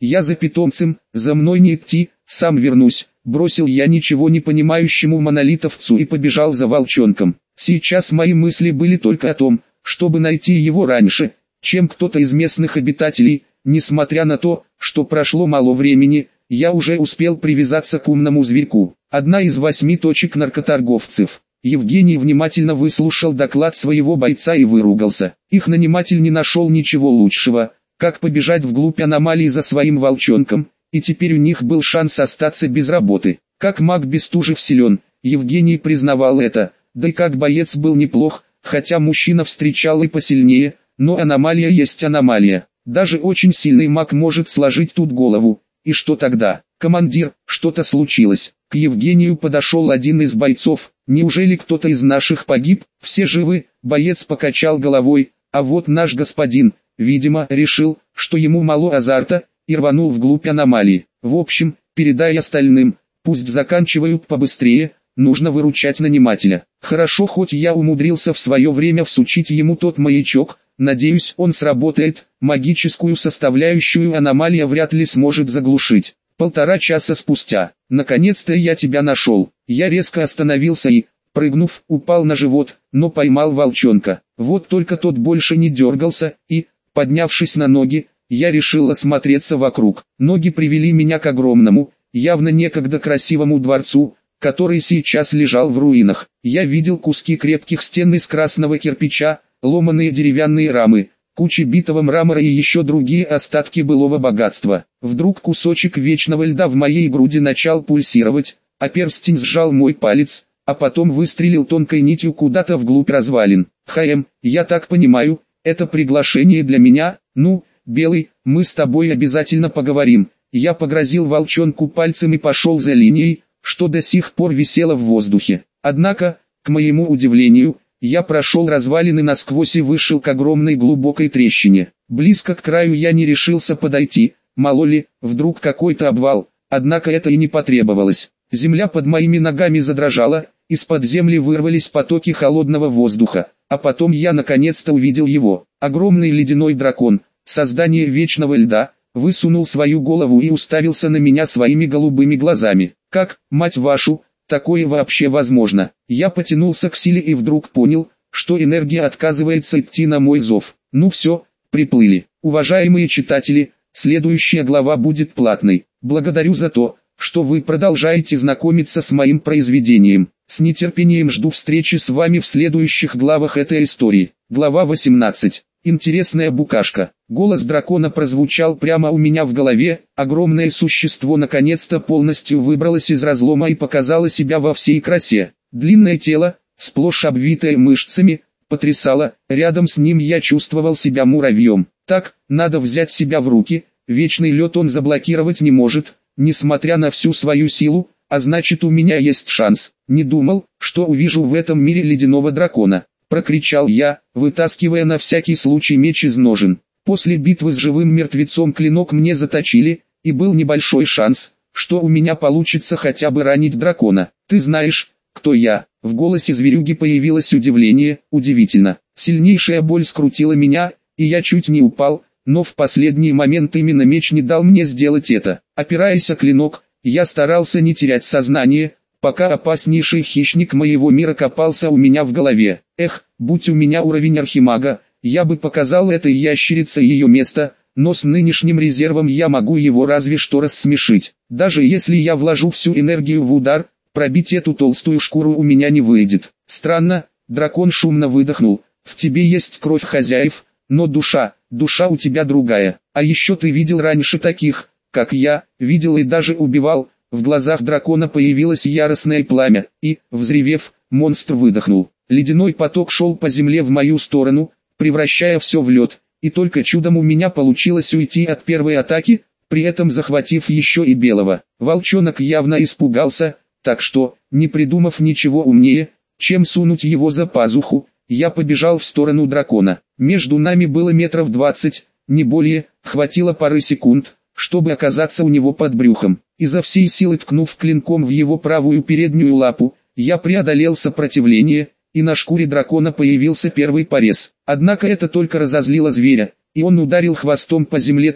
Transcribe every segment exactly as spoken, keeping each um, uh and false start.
Я за питомцем, за мной не идти, сам вернусь, бросил я ничего не понимающему монолитовцу и побежал за волчонком. Сейчас мои мысли были только о том, чтобы найти его раньше, чем кто-то из местных обитателей. Несмотря на то, что прошло мало времени, я уже успел привязаться к умному зверьку. Одна из восьми точек наркоторговцев. Евгений внимательно выслушал доклад своего бойца и выругался. Их наниматель не нашел ничего лучшего, как побежать вглубь аномалии за своим волчонком, и теперь у них был шанс остаться без работы. Как маг Бестужев силен, Евгений признавал это, да и как боец был неплох, хотя мужчина встречал и посильнее, но аномалия есть аномалия. Даже очень сильный маг может сложить тут голову. И что тогда? Командир, что-то случилось. К Евгению подошел один из бойцов. Неужели кто-то из наших погиб? Все живы? Боец покачал головой. А вот наш господин, видимо, решил, что ему мало азарта, и рванул вглубь аномалии. В общем, передай остальным, пусть заканчивают побыстрее, нужно выручать нанимателя. Хорошо, хоть я умудрился в свое время всучить ему тот маячок. Надеюсь, он сработает, магическую составляющую аномалия вряд ли сможет заглушить. Полтора часа спустя, наконец-то я тебя нашел. Я резко остановился и, прыгнув, упал на живот, но поймал волчонка. Вот только тот больше не дергался, и, поднявшись на ноги, я решил осмотреться вокруг. Ноги привели меня к огромному, явно некогда красивому дворцу, который сейчас лежал в руинах. Я видел куски крепких стен из красного кирпича, ломаные деревянные рамы, кучи битого мрамора и еще другие остатки былого богатства. Вдруг кусочек вечного льда в моей груди начал пульсировать, а перстень сжал мой палец, а потом выстрелил тонкой нитью куда-то вглубь развалин. Хаем, я так понимаю, это приглашение для меня? Ну, Белый, мы с тобой обязательно поговорим. Я погрозил волчонку пальцем и пошел за линией, что до сих пор висело в воздухе. Однако, к моему удивлению, я прошел развалины насквозь и вышел к огромной глубокой трещине. Близко к краю я не решился подойти, мало ли, вдруг какой-то обвал, однако это и не потребовалось. Земля под моими ногами задрожала, из-под земли вырвались потоки холодного воздуха, а потом я наконец-то увидел его. Огромный ледяной дракон, создание вечного льда, высунул свою голову и уставился на меня своими голубыми глазами. Как, мать вашу, такое вообще возможно? Я потянулся к силе и вдруг понял, что энергия отказывается идти на мой зов. Ну все, приплыли. Уважаемые читатели, следующая глава будет платной. Благодарю за то, что вы продолжаете знакомиться с моим произведением. С нетерпением жду встречи с вами в следующих главах этой истории. Глава восемнадцать. Интересная букашка. Голос дракона прозвучал прямо у меня в голове. Огромное существо наконец-то полностью выбралось из разлома и показало себя во всей красе. Длинное тело, сплошь обвитое мышцами, потрясало. Рядом с ним я чувствовал себя муравьем. Так, надо взять себя в руки. Вечный лед он заблокировать не может, несмотря на всю свою силу, а значит у меня есть шанс. Не думал, что увижу в этом мире ледяного дракона. Прокричал я, вытаскивая на всякий случай меч из ножен. После битвы с живым мертвецом клинок мне заточили, и был небольшой шанс, что у меня получится хотя бы ранить дракона. Ты знаешь, кто я? В голосе зверюги появилось удивление. Удивительно. Сильнейшая боль скрутила меня, и я чуть не упал, но в последний момент именно меч не дал мне сделать это. Опираясь о клинок, я старался не терять сознание, пока опаснейший хищник моего мира копался у меня в голове. Эх, будь у меня уровень архимага, я бы показал этой ящерице ее место, но с нынешним резервом я могу его разве что рассмешить. Даже если я вложу всю энергию в удар, пробить эту толстую шкуру у меня не выйдет. Странно, дракон шумно выдохнул. В тебе есть кровь хозяев, но душа, душа у тебя другая. А еще ты видел раньше таких, как я, видел и даже убивал. В глазах дракона появилось яростное пламя, и, взревев, монстр выдохнул. Ледяной поток шел по земле в мою сторону, превращая все в лед, и только чудом у меня получилось уйти от первой атаки, при этом захватив еще и белого. Волчонок явно испугался, так что, не придумав ничего умнее, чем сунуть его за пазуху, я побежал в сторону дракона. Между нами было метров двадцать, не более, хватило пары секунд, чтобы оказаться у него под брюхом. Изо всей силы ткнув клинком в его правую переднюю лапу, я преодолел сопротивление, и на шкуре дракона появился первый порез. Однако это только разозлило зверя, и он ударил хвостом по земле так,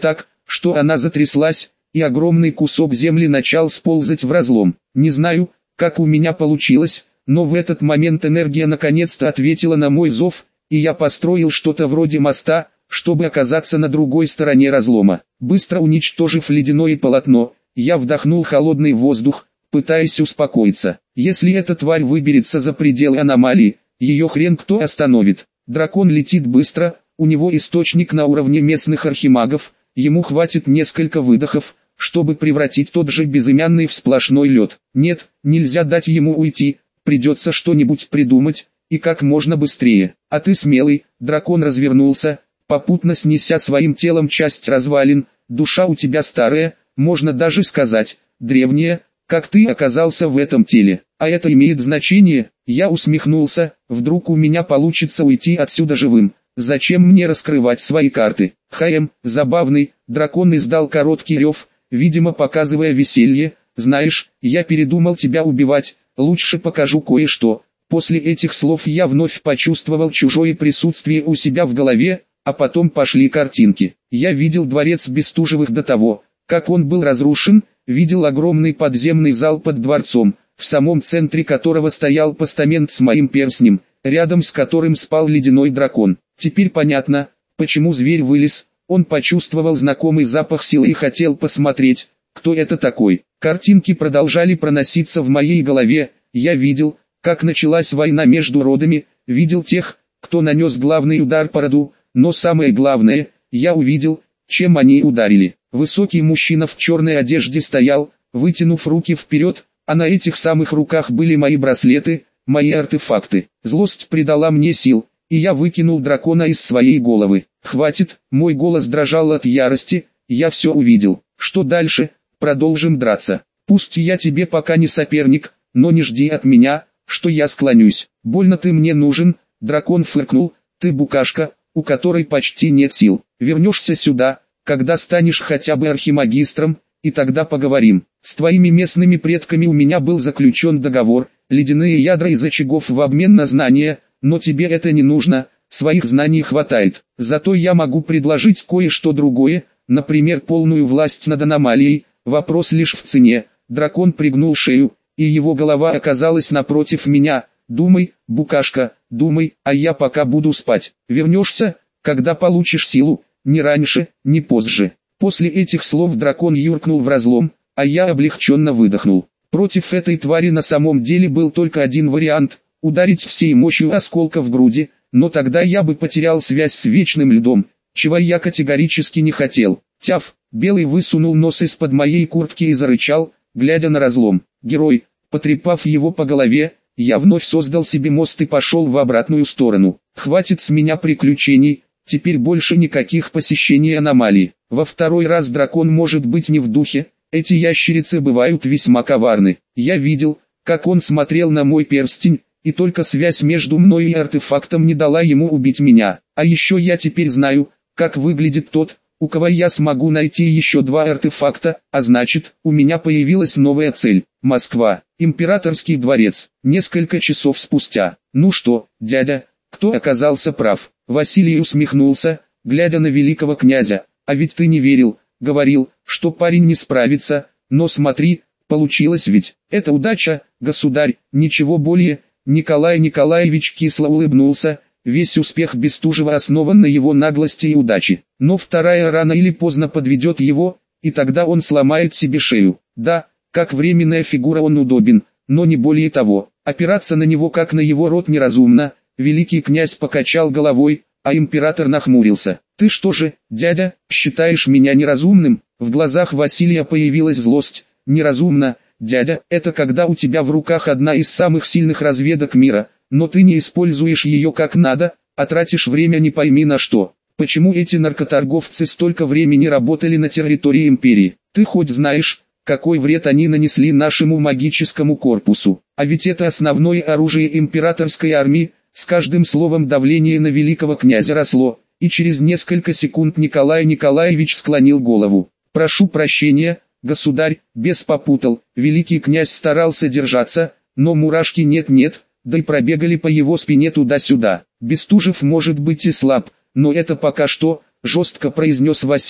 что она затряслась, и огромный кусок земли начал сползать в разлом. Не знаю, как у меня получилось, но в этот момент энергия наконец-то ответила на мой зов, и я построил что-то вроде моста, чтобы оказаться на другой стороне разлома. Быстро уничтожив ледяное полотно, я вдохнул холодный воздух, пытаясь успокоиться. Если эта тварь выберется за пределы аномалии, ее хрен кто остановит. Дракон летит быстро, у него источник на уровне местных архимагов, ему хватит несколько выдохов, чтобы превратить тот же безымянный в сплошной лед. Нет, нельзя дать ему уйти, придется что-нибудь придумать, и как можно быстрее. А ты смелый, дракон развернулся, попутно снеся своим телом часть развалин. Душа у тебя старая, можно даже сказать, древняя, как ты оказался в этом теле. А это имеет значение? Я усмехнулся, вдруг у меня получится уйти отсюда живым. Зачем мне раскрывать свои карты? Хм, забавный, дракон издал короткий рев, видимо показывая веселье. Знаешь, я передумал тебя убивать, лучше покажу кое-что. После этих слов я вновь почувствовал чужое присутствие у себя в голове, а потом пошли картинки. Я видел дворец Бестужевых до того, как он был разрушен, видел огромный подземный зал под дворцом, в самом центре которого стоял постамент с моим перстнем, рядом с которым спал ледяной дракон. Теперь понятно, почему зверь вылез. Он почувствовал знакомый запах силы и хотел посмотреть, кто это такой. Картинки продолжали проноситься в моей голове. Я видел, как началась война между родами, видел тех, кто нанес главный удар по роду, но самое главное, я увидел, чем они ударили. Высокий мужчина в черной одежде стоял, вытянув руки вперед, а на этих самых руках были мои браслеты, мои артефакты. Злость придала мне сил, и я выкинул дракона из своей головы. Хватит, мой голос дрожал от ярости, я все увидел. Что дальше? Продолжим драться. Пусть я тебе пока не соперник, но не жди от меня, что я склонюсь. Больно ты мне нужен, дракон фыркнул, ты букашка, у которой почти нет сил. Вернешься сюда, когда станешь хотя бы архимагистром, и тогда поговорим. С твоими местными предками у меня был заключен договор, ледяные ядра из очагов в обмен на знания, но тебе это не нужно, своих знаний хватает. Зато я могу предложить кое-что другое, например полную власть над аномалией, вопрос лишь в цене. Дракон пригнул шею, и его голова оказалась напротив меня. Думай, букашка, думай, а я пока буду спать. Вернешься, когда получишь силу, не раньше, не позже. После этих слов дракон юркнул в разлом, а я облегченно выдохнул. Против этой твари на самом деле был только один вариант – ударить всей мощью осколка в груди, но тогда я бы потерял связь с вечным льдом, чего я категорически не хотел. Тяф, белый высунул нос из-под моей куртки и зарычал, глядя на разлом. Герой, потрепав его по голове, я вновь создал себе мост и пошел в обратную сторону. Хватит с меня приключений, теперь больше никаких посещений аномалий. Во второй раз дракон может быть не в духе, эти ящерицы бывают весьма коварны. Я видел, как он смотрел на мой перстень, и только связь между мной и артефактом не дала ему убить меня. А еще я теперь знаю, как выглядит тот, у кого я смогу найти еще два артефакта, а значит, у меня появилась новая цель. Москва, императорский дворец. Несколько часов спустя. Ну что, дядя, кто оказался прав? Василий усмехнулся, глядя на великого князя. А ведь ты не верил, говорил, что парень не справится, но смотри, получилось ведь. Это удача, государь, ничего более. Николай Николаевич кисло улыбнулся, весь успех Бестужева основан на его наглости и удаче. Но вторая рано или поздно подведет его, и тогда он сломает себе шею. Да, как временная фигура он удобен, но не более того. Опираться на него как на его род неразумно. Великий князь покачал головой, а император нахмурился. «Ты что же, дядя, считаешь меня неразумным?» В глазах Василия появилась злость. «Неразумно, дядя, это когда у тебя в руках одна из самых сильных разведок мира, но ты не используешь ее как надо, а тратишь время не пойми на что. Почему эти наркоторговцы столько времени работали на территории империи? Ты хоть знаешь, какой вред они нанесли нашему магическому корпусу? А ведь это основное оружие императорской армии». С каждым словом давление на великого князя росло, и через несколько секунд Николай Николаевич склонил голову. «Прошу прощения, государь, бес попутал». Великий князь старался держаться, но мурашки нет-нет, да и пробегали по его спине туда-сюда. «Бестужев может быть и слаб, но это пока что», — жестко произнес Василий,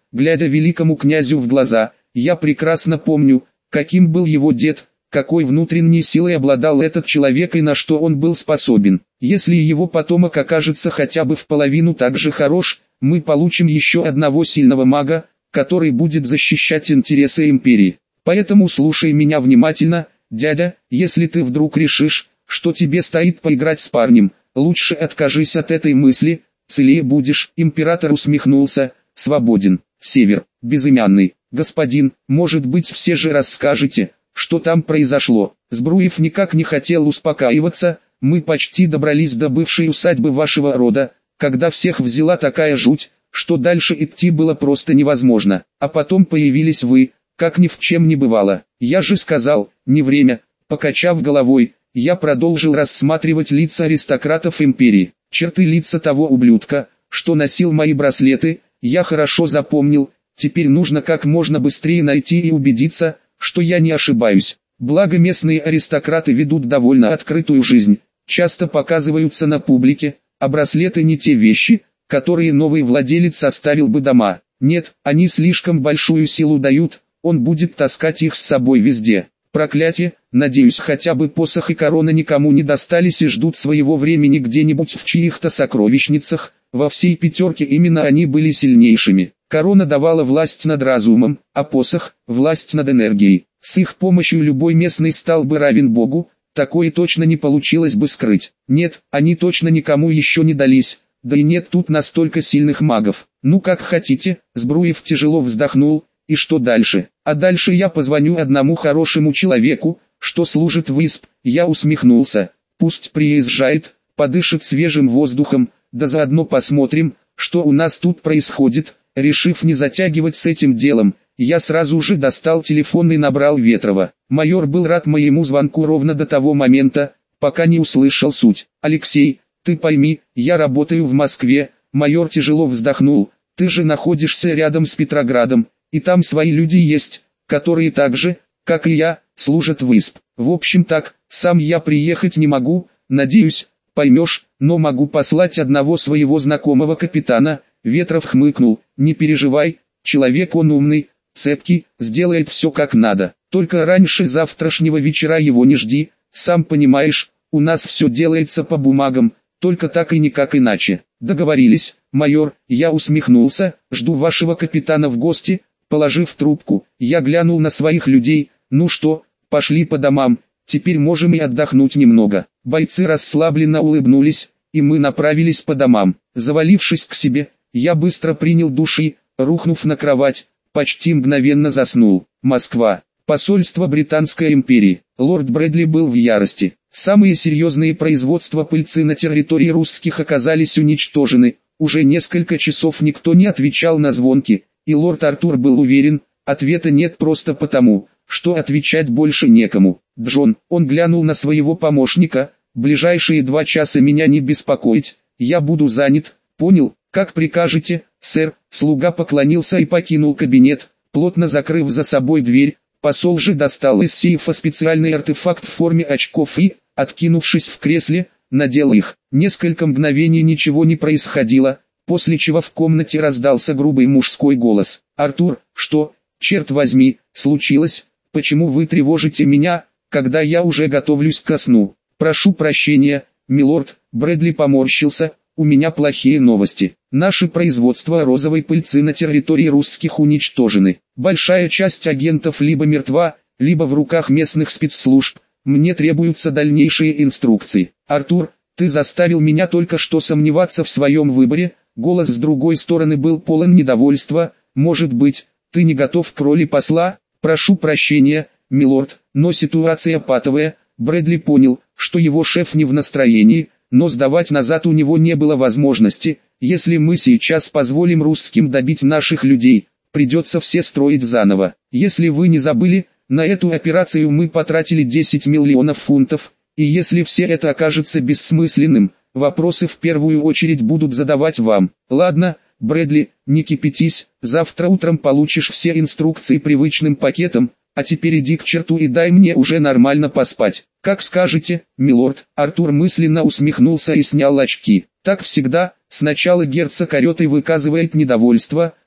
глядя великому князю в глаза. Я прекрасно помню, каким был его дед, какой внутренней силой обладал этот человек и на что он был способен. Если его потомок окажется хотя бы в половину так же хорош, мы получим еще одного сильного мага, который будет защищать интересы империи. Поэтому слушай меня внимательно, дядя, если ты вдруг решишь, что тебе стоит поиграть с парнем, лучше откажись от этой мысли, целее будешь. Император усмехнулся. Свободен. Север, безымянный, господин, может быть все же расскажете, что там произошло. Збруев никак не хотел успокаиваться. Мы почти добрались до бывшей усадьбы вашего рода, когда всех взяла такая жуть, что дальше идти было просто невозможно. А потом появились вы, как ни в чем не бывало. Я же сказал, не время. Покачав головой, я продолжил рассматривать лица аристократов империи. Черты лица того ублюдка, что носил мои браслеты, я хорошо запомнил. Теперь нужно как можно быстрее найти и убедиться, что я не ошибаюсь. Благо местные аристократы ведут довольно открытую жизнь, часто показываются на публике, а браслеты не те вещи, которые новый владелец оставил бы дома. Нет, они слишком большую силу дают, он будет таскать их с собой везде. Проклятие, надеюсь, хотя бы посох и корона никому не достались и ждут своего времени где-нибудь в чьих-то сокровищницах. Во всей пятерке именно они были сильнейшими. Корона давала власть над разумом, а посох – власть над энергией. С их помощью любой местный стал бы равен Богу, такое точно не получилось бы скрыть. Нет, они точно никому еще не дались, да и нет тут настолько сильных магов. Ну как хотите, Збруев тяжело вздохнул, и что дальше? А дальше я позвоню одному хорошему человеку, что служит в ИСП. Я усмехнулся. Пусть приезжает, подышит свежим воздухом, да заодно посмотрим, что у нас тут происходит. Решив не затягивать с этим делом, я сразу же достал телефон и набрал Ветрова. Майор был рад моему звонку ровно до того момента, пока не услышал суть. «Алексей, ты пойми, я работаю в Москве». Майор тяжело вздохнул. «Ты же находишься рядом с Петроградом, и там свои люди есть, которые так же, как и я, служат в ИСП. В общем так, сам я приехать не могу, надеюсь, поймешь, но могу послать одного своего знакомого капитана». Ветров хмыкнул. «Не переживай, человек он умный, цепкий, сделает все как надо. Только раньше завтрашнего вечера его не жди, сам понимаешь, у нас все делается по бумагам, только так и никак иначе». «Договорились, майор». Я усмехнулся. «Жду вашего капитана в гости». Положив трубку, я глянул на своих людей. «Ну что, пошли по домам, теперь можем и отдохнуть немного». Бойцы расслабленно улыбнулись, и мы направились по домам. Завалившись к себе, я быстро принял душ и, рухнув на кровать, почти мгновенно заснул. Москва. Посольство Британской империи. Лорд Брэдли был в ярости. Самые серьезные производства пыльцы на территории русских оказались уничтожены. Уже несколько часов никто не отвечал на звонки, и лорд Артур был уверен, ответа нет просто потому, что отвечать больше некому. «Джон», он глянул на своего помощника, «ближайшие два часа меня не беспокоить, я буду занят». «Понял, как прикажете, сэр». Слуга поклонился и покинул кабинет, плотно закрыв за собой дверь. Посол же достал из сейфа специальный артефакт в форме очков и, откинувшись в кресле, надел их. Несколько мгновений ничего не происходило, после чего в комнате раздался грубый мужской голос. «Артур, что, черт возьми, случилось? Почему вы тревожите меня, когда я уже готовлюсь ко сну?» «Прошу прощения, милорд», Брэдли поморщился. «У меня плохие новости. Наши производства розовой пыльцы на территории русских уничтожены. Большая часть агентов либо мертва, либо в руках местных спецслужб. Мне требуются дальнейшие инструкции». «Артур, ты заставил меня только что сомневаться в своем выборе». Голос с другой стороны был полон недовольства. «Может быть, ты не готов к роли посла?» «Прошу прощения, милорд, но ситуация патовая». Брэдли понял, что его шеф не в настроении, но сдавать назад у него не было возможности. «Если мы сейчас позволим русским добить наших людей, придется все строить заново. Если вы не забыли, на эту операцию мы потратили десять миллионов фунтов, и если все это окажется бессмысленным, вопросы в первую очередь будут задавать вам». «Ладно, Брэдли, не кипятись, завтра утром получишь все инструкции привычным пакетом, а теперь иди к черту и дай мне уже нормально поспать». «Как скажете, милорд». Артур мысленно усмехнулся и снял очки. Так всегда, сначала герцог орет и выказывает недовольство,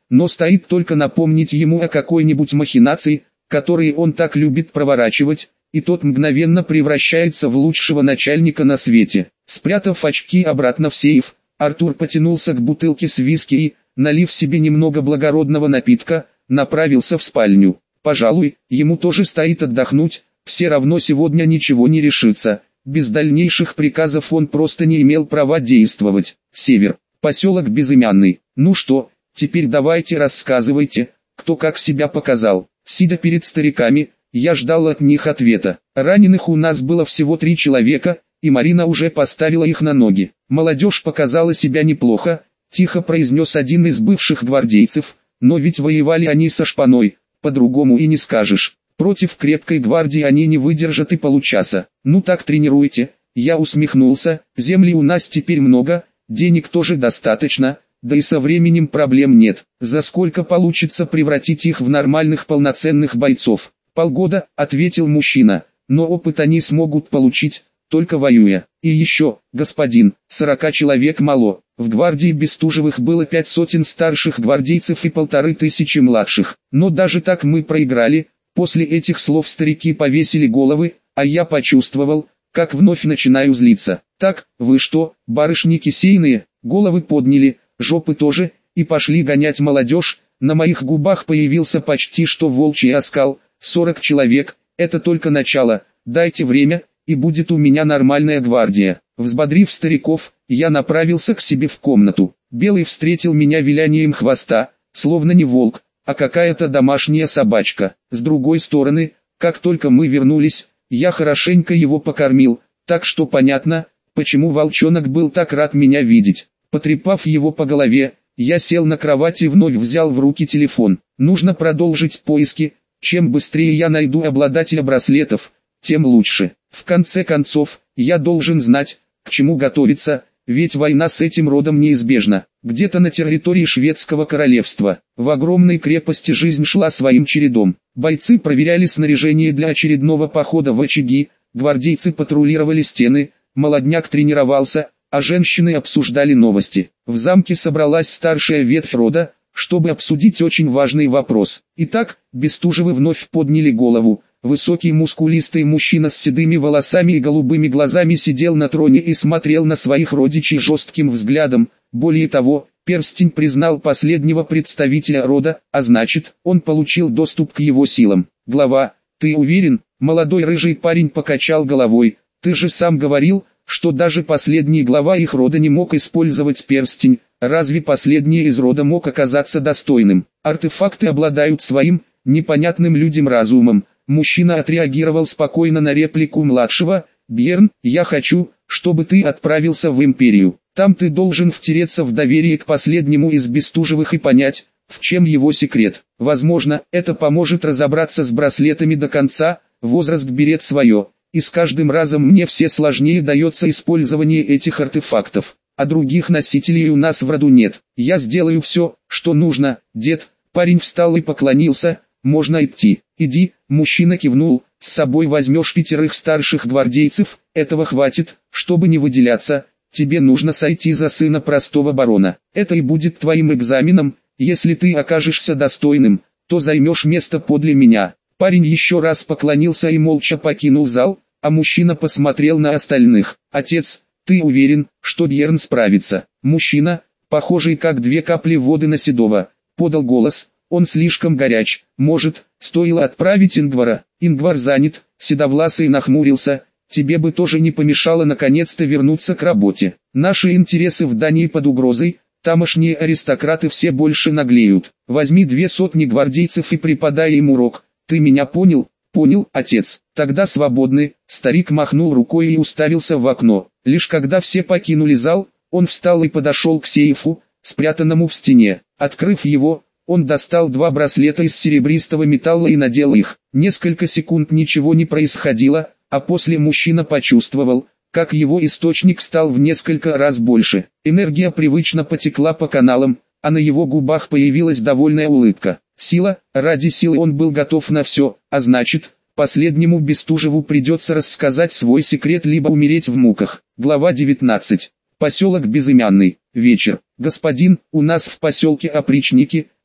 но стоит только напомнить ему о какой-нибудь махинации, которые он так любит проворачивать, и тот мгновенно превращается в лучшего начальника на свете. Спрятав очки обратно в сейф, Артур потянулся к бутылке с виски и, налив себе немного благородного напитка, направился в спальню. Пожалуй, ему тоже стоит отдохнуть, все равно сегодня ничего не решится. Без дальнейших приказов он просто не имел права действовать. Север, поселок Безымянный. Ну что, теперь давайте рассказывайте, кто как себя показал. Сидя перед стариками, я ждал от них ответа. Раненых у нас было всего три человека, и Марина уже поставила их на ноги. Молодежь показала себя неплохо, тихо произнес один из бывших гвардейцев, но ведь воевали они со шпаной, по-другому и не скажешь. Против крепкой гвардии они не выдержат и получаса. Ну так тренируйте. Я усмехнулся, земли у нас теперь много, денег тоже достаточно, да и со временем проблем нет. За сколько получится превратить их в нормальных полноценных бойцов? Полгода, ответил мужчина, но опыт они смогут получить, только воюя. И еще, господин, сорока человек мало. В гвардии Бестужевых было пять сотен старших гвардейцев и полторы тысячи младших. Но даже так мы проиграли. После этих слов старики повесили головы, а я почувствовал, как вновь начинаю злиться. Так, вы что, барышни кисейные, головы подняли, жопы тоже, и пошли гонять молодежь. На моих губах появился почти что волчий оскал. сорок человек, это только начало, дайте время, и будет у меня нормальная гвардия. Взбодрив стариков, я направился к себе в комнату. Белый встретил меня вилянием хвоста, словно не волк, а какая-то домашняя собачка. С другой стороны, как только мы вернулись, я хорошенько его покормил, так что понятно, почему волчонок был так рад меня видеть. Потрепав его по голове, я сел на кровати и вновь взял в руки телефон. Нужно продолжить поиски, чем быстрее я найду обладателя браслетов, тем лучше. В конце концов, я должен знать, к чему готовиться, ведь война с этим родом неизбежна. Где-то на территории шведского королевства, в огромной крепости жизнь шла своим чередом. Бойцы проверяли снаряжение для очередного похода в очаги, гвардейцы патрулировали стены, молодняк тренировался, а женщины обсуждали новости. В замке собралась старшая ветвь рода, чтобы обсудить очень важный вопрос. Итак, Бестужевы вновь подняли голову. Высокий мускулистый мужчина с седыми волосами и голубыми глазами сидел на троне и смотрел на своих родичей жестким взглядом. Более того, перстень признал последнего представителя рода, а значит, он получил доступ к его силам. Глава, ты уверен? Молодой рыжий парень покачал головой. Ты же сам говорил, что даже последний глава их рода не мог использовать перстень. Разве последний из рода мог оказаться достойным? Артефакты обладают своим, непонятным людям разумом. Мужчина отреагировал спокойно на реплику младшего. «Бьерн, я хочу, чтобы ты отправился в Империю. Там ты должен втереться в доверие к последнему из Бестужевых и понять, в чем его секрет. Возможно, это поможет разобраться с браслетами до конца. Возраст берет свое, и с каждым разом мне все сложнее дается использование этих артефактов. А других носителей у нас в роду нет. Я сделаю все, что нужно, дед». Парень встал и поклонился. «Можно идти». «Иди», мужчина кивнул, «с собой возьмешь пятерых старших гвардейцев, этого хватит, чтобы не выделяться, тебе нужно сойти за сына простого барона. Это и будет твоим экзаменом, если ты окажешься достойным, то займешь место подле меня». Парень еще раз поклонился и молча покинул зал, а мужчина посмотрел на остальных. «Отец, ты уверен, что Бьерн справится?» Мужчина, похожий как две капли воды на Седова, подал голос. «Он слишком горяч, может, стоило отправить Ингвара?» «Ингвар занят», Седовласый нахмурился, «тебе бы тоже не помешало наконец-то вернуться к работе. Наши интересы в Дании под угрозой, тамошние аристократы все больше наглеют. Возьми две сотни гвардейцев и преподай им урок. Ты меня понял?» «Понял, отец. Тогда свободны». Старик махнул рукой и уставился в окно. Лишь когда все покинули зал, он встал и подошел к сейфу, спрятанному в стене. Открыв его, он достал два браслета из серебристого металла и надел их. Несколько секунд ничего не происходило, а после мужчина почувствовал, как его источник стал в несколько раз больше. Энергия привычно потекла по каналам, а на его губах появилась довольная улыбка. Сила, ради силы он был готов на все, а значит, последнему Бестужеву придется рассказать свой секрет либо умереть в муках. Глава девятнадцать. Поселок Безымянный. Вечер. «Господин, у нас в поселке опричники,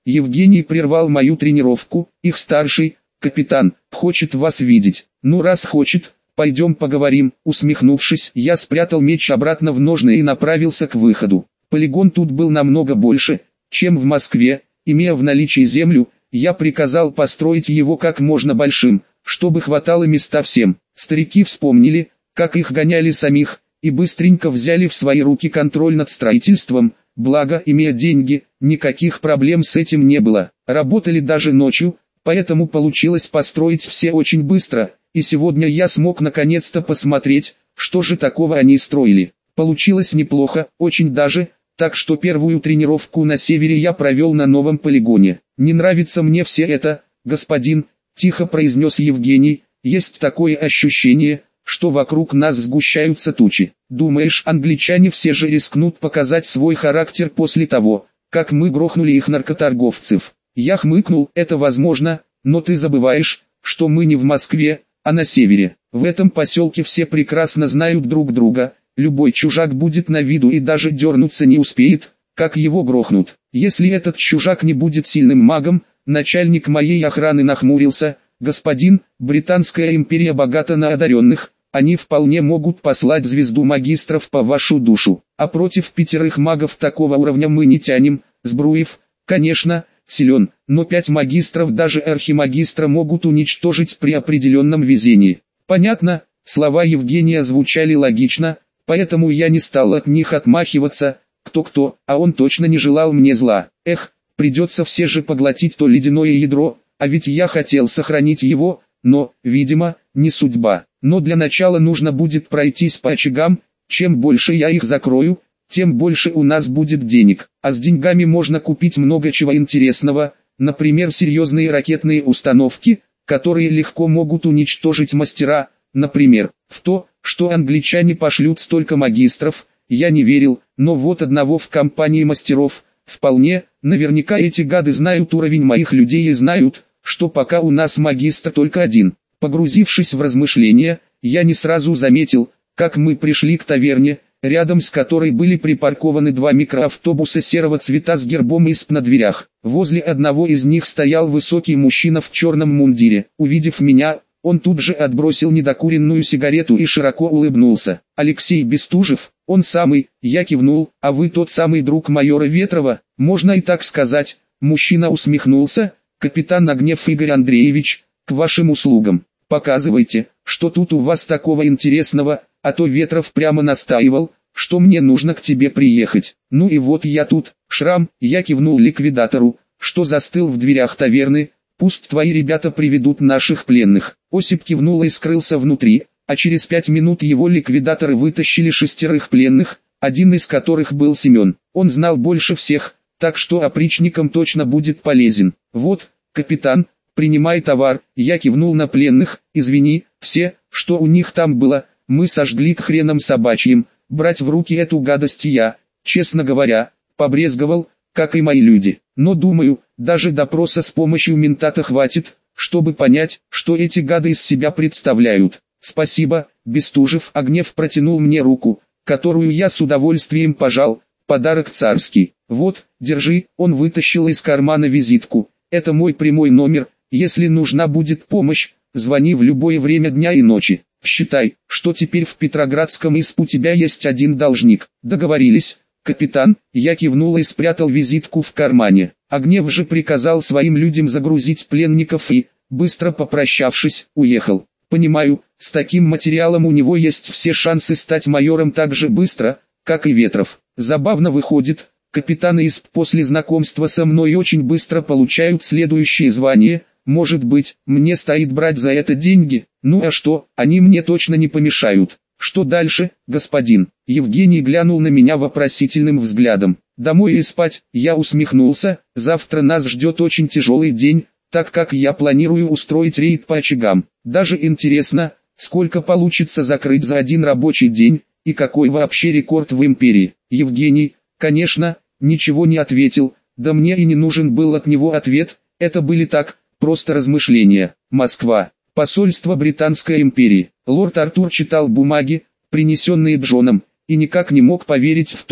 Евгений прервал мою тренировку, их старший, капитан, хочет вас видеть. Ну раз хочет, пойдем поговорим. Усмехнувшись, я спрятал меч обратно в ножны и направился к выходу. Полигон тут был намного больше, чем в Москве. Имея в наличии землю, я приказал построить его как можно большим, чтобы хватало места всем. Старики вспомнили, как их гоняли самих, и быстренько взяли в свои руки контроль над строительством. Благо, имея деньги, никаких проблем с этим не было. Работали даже ночью, поэтому получилось построить все очень быстро, и сегодня я смог наконец-то посмотреть, что же такого они строили. Получилось неплохо, очень даже, так что первую тренировку на севере я провел на новом полигоне. «Не нравится мне все это, господин», – тихо произнес Евгений, – «есть такое ощущение, что вокруг нас сгущаются тучи. Думаешь, англичане все же рискнут показать свой характер после того, как мы грохнули их наркоторговцев?» Я хмыкнул, это возможно, но ты забываешь, что мы не в Москве, а на севере. В этом поселке все прекрасно знают друг друга, любой чужак будет на виду и даже дернуться не успеет, как его грохнут. Если этот чужак не будет сильным магом, начальник моей охраны нахмурился, господин, Британская империя богата на одаренных, они вполне могут послать звезду магистров по вашу душу, а против пятерых магов такого уровня мы не тянем. Збруев, конечно, силен, но пять магистров даже архимагистра могут уничтожить при определенном везении. Понятно, слова Евгения звучали логично, поэтому я не стал от них отмахиваться. Кто-кто, а он точно не желал мне зла. Эх, придется все же поглотить то ледяное ядро, а ведь я хотел сохранить его, но, видимо, не судьба. Но для начала нужно будет пройтись по очагам, чем больше я их закрою, тем больше у нас будет денег. А с деньгами можно купить много чего интересного, например серьезные ракетные установки, которые легко могут уничтожить мастера. Например, в то, что англичане пошлют столько магистров, я не верил, но вот одного в компании мастеров, вполне, наверняка эти гады знают уровень моих людей и знают, что пока у нас магистр только один. Погрузившись в размышления, я не сразу заметил, как мы пришли к таверне, рядом с которой были припаркованы два микроавтобуса серого цвета с гербом ИСП на дверях. Возле одного из них стоял высокий мужчина в черном мундире. Увидев меня, он тут же отбросил недокуренную сигарету и широко улыбнулся. «Алексей Бестужев, он самый», я кивнул, «а вы тот самый друг майора Ветрова?» «Можно и так сказать», мужчина усмехнулся, «капитан Огнев Игорь Андреевич, к вашим услугам. Показывайте, что тут у вас такого интересного, а то Ветров прямо настаивал, что мне нужно к тебе приехать. Ну и вот я тут, Шрам», я кивнул ликвидатору, что застыл в дверях таверны, «пусть твои ребята приведут наших пленных». Осип кивнул и скрылся внутри, а через пять минут его ликвидаторы вытащили шестерых пленных, один из которых был Семен. Он знал больше всех, так что опричникам точно будет полезен. «Вот, капитан, принимай товар», я кивнул на пленных, «извини, все, что у них там было, мы сожгли к хренам собачьим, брать в руки эту гадость я, честно говоря, побрезговал, как и мои люди. Но думаю, даже допроса с помощью ментата хватит, чтобы понять, что эти гады из себя представляют». «Спасибо, Бестужев». Огнев протянул мне руку, которую я с удовольствием пожал, подарок царский. «Вот, держи», он вытащил из кармана визитку, «это мой прямой номер, если нужна будет помощь, звони в любое время дня и ночи. Считай, что теперь в Петроградском ИСП у тебя есть один должник». «Договорились, капитан», я кивнул и спрятал визитку в кармане. Огнев же приказал своим людям загрузить пленников и, быстро попрощавшись, уехал. Понимаю, с таким материалом у него есть все шансы стать майором так же быстро, как и Ветров. Забавно выходит, капитаны ИСП после знакомства со мной очень быстро получают следующее звание. Может быть, мне стоит брать за это деньги? Ну а что, они мне точно не помешают. «Что дальше, господин?» Евгений глянул на меня вопросительным взглядом. «Домой и спать», я усмехнулся, «завтра нас ждет очень тяжелый день, так как я планирую устроить рейд по очагам. Даже интересно, сколько получится закрыть за один рабочий день, и какой вообще рекорд в империи». Евгений, конечно, ничего не ответил, да мне и не нужен был от него ответ, это были так, просто размышления. Москва. Посольство Британской империи. Лорд Артур читал бумаги, принесенные Джоном, и никак не мог поверить в то,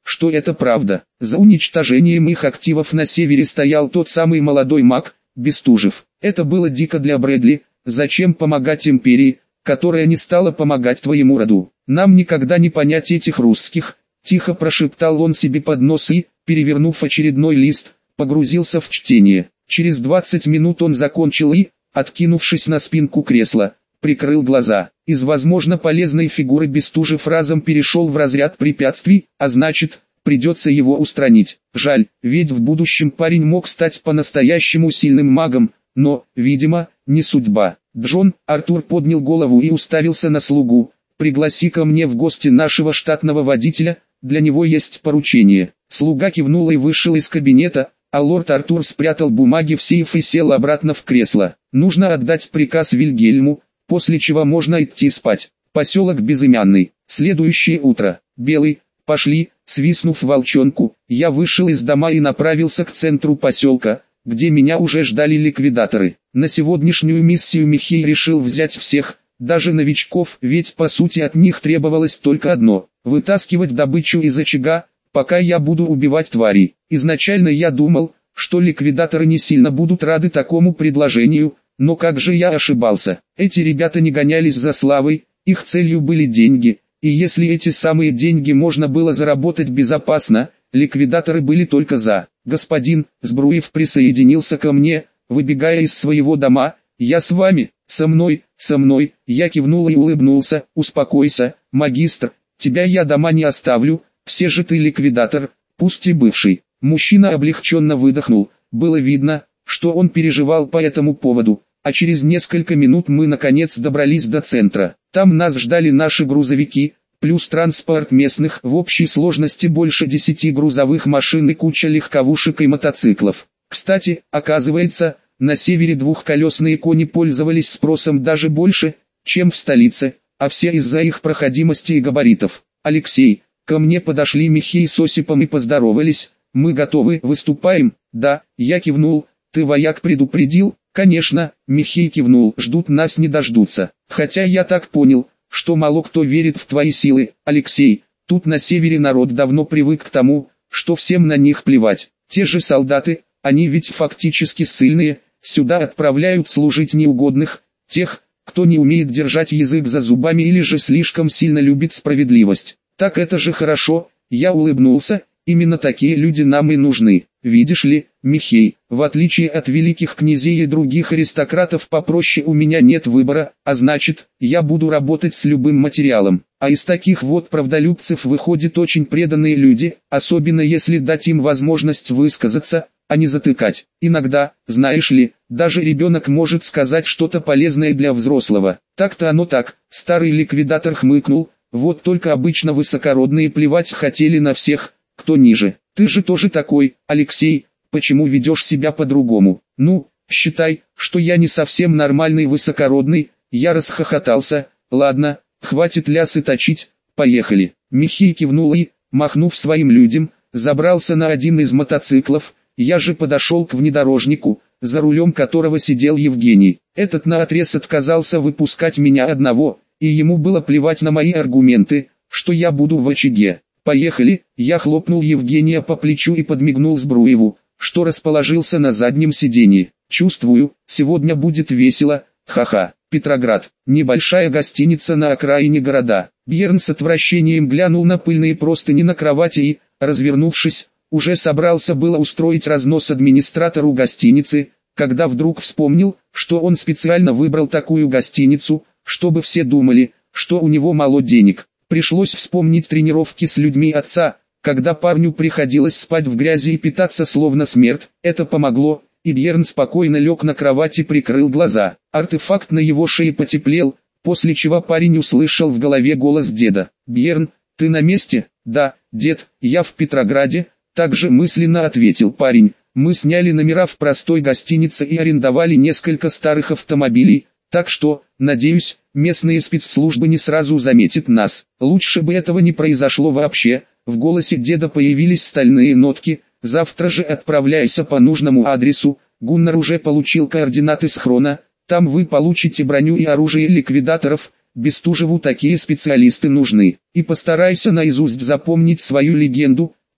что это правда. За уничтожением их активов на севере стоял тот самый молодой маг, Бестужев. Это было дико для Брэдли. Зачем помогать империи, которая не стала помогать твоему роду? Нам никогда не понять этих русских. Тихо прошептал он себе под нос и, перевернув очередной лист, погрузился в чтение. Через двадцать минут он закончил и, откинувшись на спинку кресла, прикрыл глаза. Из возможно полезной фигуры Бестужев разом перешел в разряд препятствий, а значит, придется его устранить. Жаль, ведь в будущем парень мог стать по-настоящему сильным магом, но, видимо, не судьба. Джон, Артур поднял голову и уставился на слугу. «Пригласи ко мне в гости нашего штатного водителя, для него есть поручение». Слуга кивнул и вышел из кабинета, а лорд Артур спрятал бумаги в сейф и сел обратно в кресло. Нужно отдать приказ Вильгельму, после чего можно идти спать. Поселок Безымянный. Следующее утро. Белый, пошли, свистнув волчонку, я вышел из дома и направился к центру поселка, где меня уже ждали ликвидаторы. На сегодняшнюю миссию Михей решил взять всех, даже новичков, ведь по сути от них требовалось только одно – вытаскивать добычу из очага, пока я буду убивать тварей. Изначально я думал, что ликвидаторы не сильно будут рады такому предложению, но как же я ошибался. Эти ребята не гонялись за славой, их целью были деньги, и если эти самые деньги можно было заработать безопасно, ликвидаторы были только за. Господин Збруев присоединился ко мне, выбегая из своего дома. «Я с вами, со мной, со мной», я кивнул и улыбнулся. «Успокойся, магистр, тебя я дома не оставлю, все же ты ликвидатор, пусть и бывший». Мужчина облегченно выдохнул, было видно, что он переживал по этому поводу, а через несколько минут мы наконец добрались до центра. Там нас ждали наши грузовики, плюс транспорт местных, в общей сложности больше десяти грузовых машин и куча легковушек и мотоциклов. Кстати, оказывается, на севере двухколесные кони пользовались спросом даже больше, чем в столице, а все из-за их проходимости и габаритов. «Алексей, ко мне подошли Михей с Осипом и поздоровались, мы готовы, выступаем?» «Да», я кивнул. «Ты вояк предупредил?» «Конечно», Михей кивнул, «ждут нас не дождутся. Хотя я так понял, что мало кто верит в твои силы, Алексей. Тут на севере народ давно привык к тому, что всем на них плевать. Те же солдаты, они ведь фактически ссыльные, сюда отправляют служить неугодных, тех, кто не умеет держать язык за зубами или же слишком сильно любит справедливость. Так это же хорошо», я улыбнулся, «именно такие люди нам и нужны. Видишь ли, Михей, в отличие от великих князей и других аристократов попроще у меня нет выбора, а значит, я буду работать с любым материалом. А из таких вот правдолюбцев выходят очень преданные люди, особенно если дать им возможность высказаться, а не затыкать. Иногда, знаешь ли, даже ребенок может сказать что-то полезное для взрослого. Так-то оно так». Старый ликвидатор хмыкнул, «вот только обычно высокородные плевать хотели на всех, кто ниже. Ты же тоже такой, Алексей, почему ведешь себя по-другому?» «Ну, считай, что я не совсем нормальный высокородный», я расхохотался. «Ладно, хватит лясы точить, поехали». Михей кивнул и, махнув своим людям, забрался на один из мотоциклов. Я же подошел к внедорожнику, за рулем которого сидел Евгений. Этот наотрез отказался выпускать меня одного, и ему было плевать на мои аргументы, что я буду в очаге. «Поехали», я хлопнул Евгения по плечу и подмигнул Збруеву, что расположился на заднем сиденье. «Чувствую, сегодня будет весело, ха-ха». Петроград, небольшая гостиница на окраине города. Бьерн с отвращением глянул на пыльные простыни на кровати и, развернувшись, уже собрался было устроить разнос администратору гостиницы, когда вдруг вспомнил, что он специально выбрал такую гостиницу, чтобы все думали, что у него мало денег. Пришлось вспомнить тренировки с людьми отца, когда парню приходилось спать в грязи и питаться словно смерть. Это помогло, и Бьерн спокойно лег на кровать и прикрыл глаза. Артефакт на его шее потеплел, после чего парень услышал в голове голос деда. «Бьерн, ты на месте?» «Да, дед, я в Петрограде», также мысленно ответил парень. «Мы сняли номера в простой гостинице и арендовали несколько старых автомобилей, так что, надеюсь, местные спецслужбы не сразу заметят нас. Лучше бы этого не произошло вообще». В голосе деда появились стальные нотки. «Завтра же отправляйся по нужному адресу, Гуннар уже получил координаты схрона, там вы получите броню и оружие ликвидаторов, Бестужеву такие специалисты нужны. И постарайся наизусть запомнить свою легенду,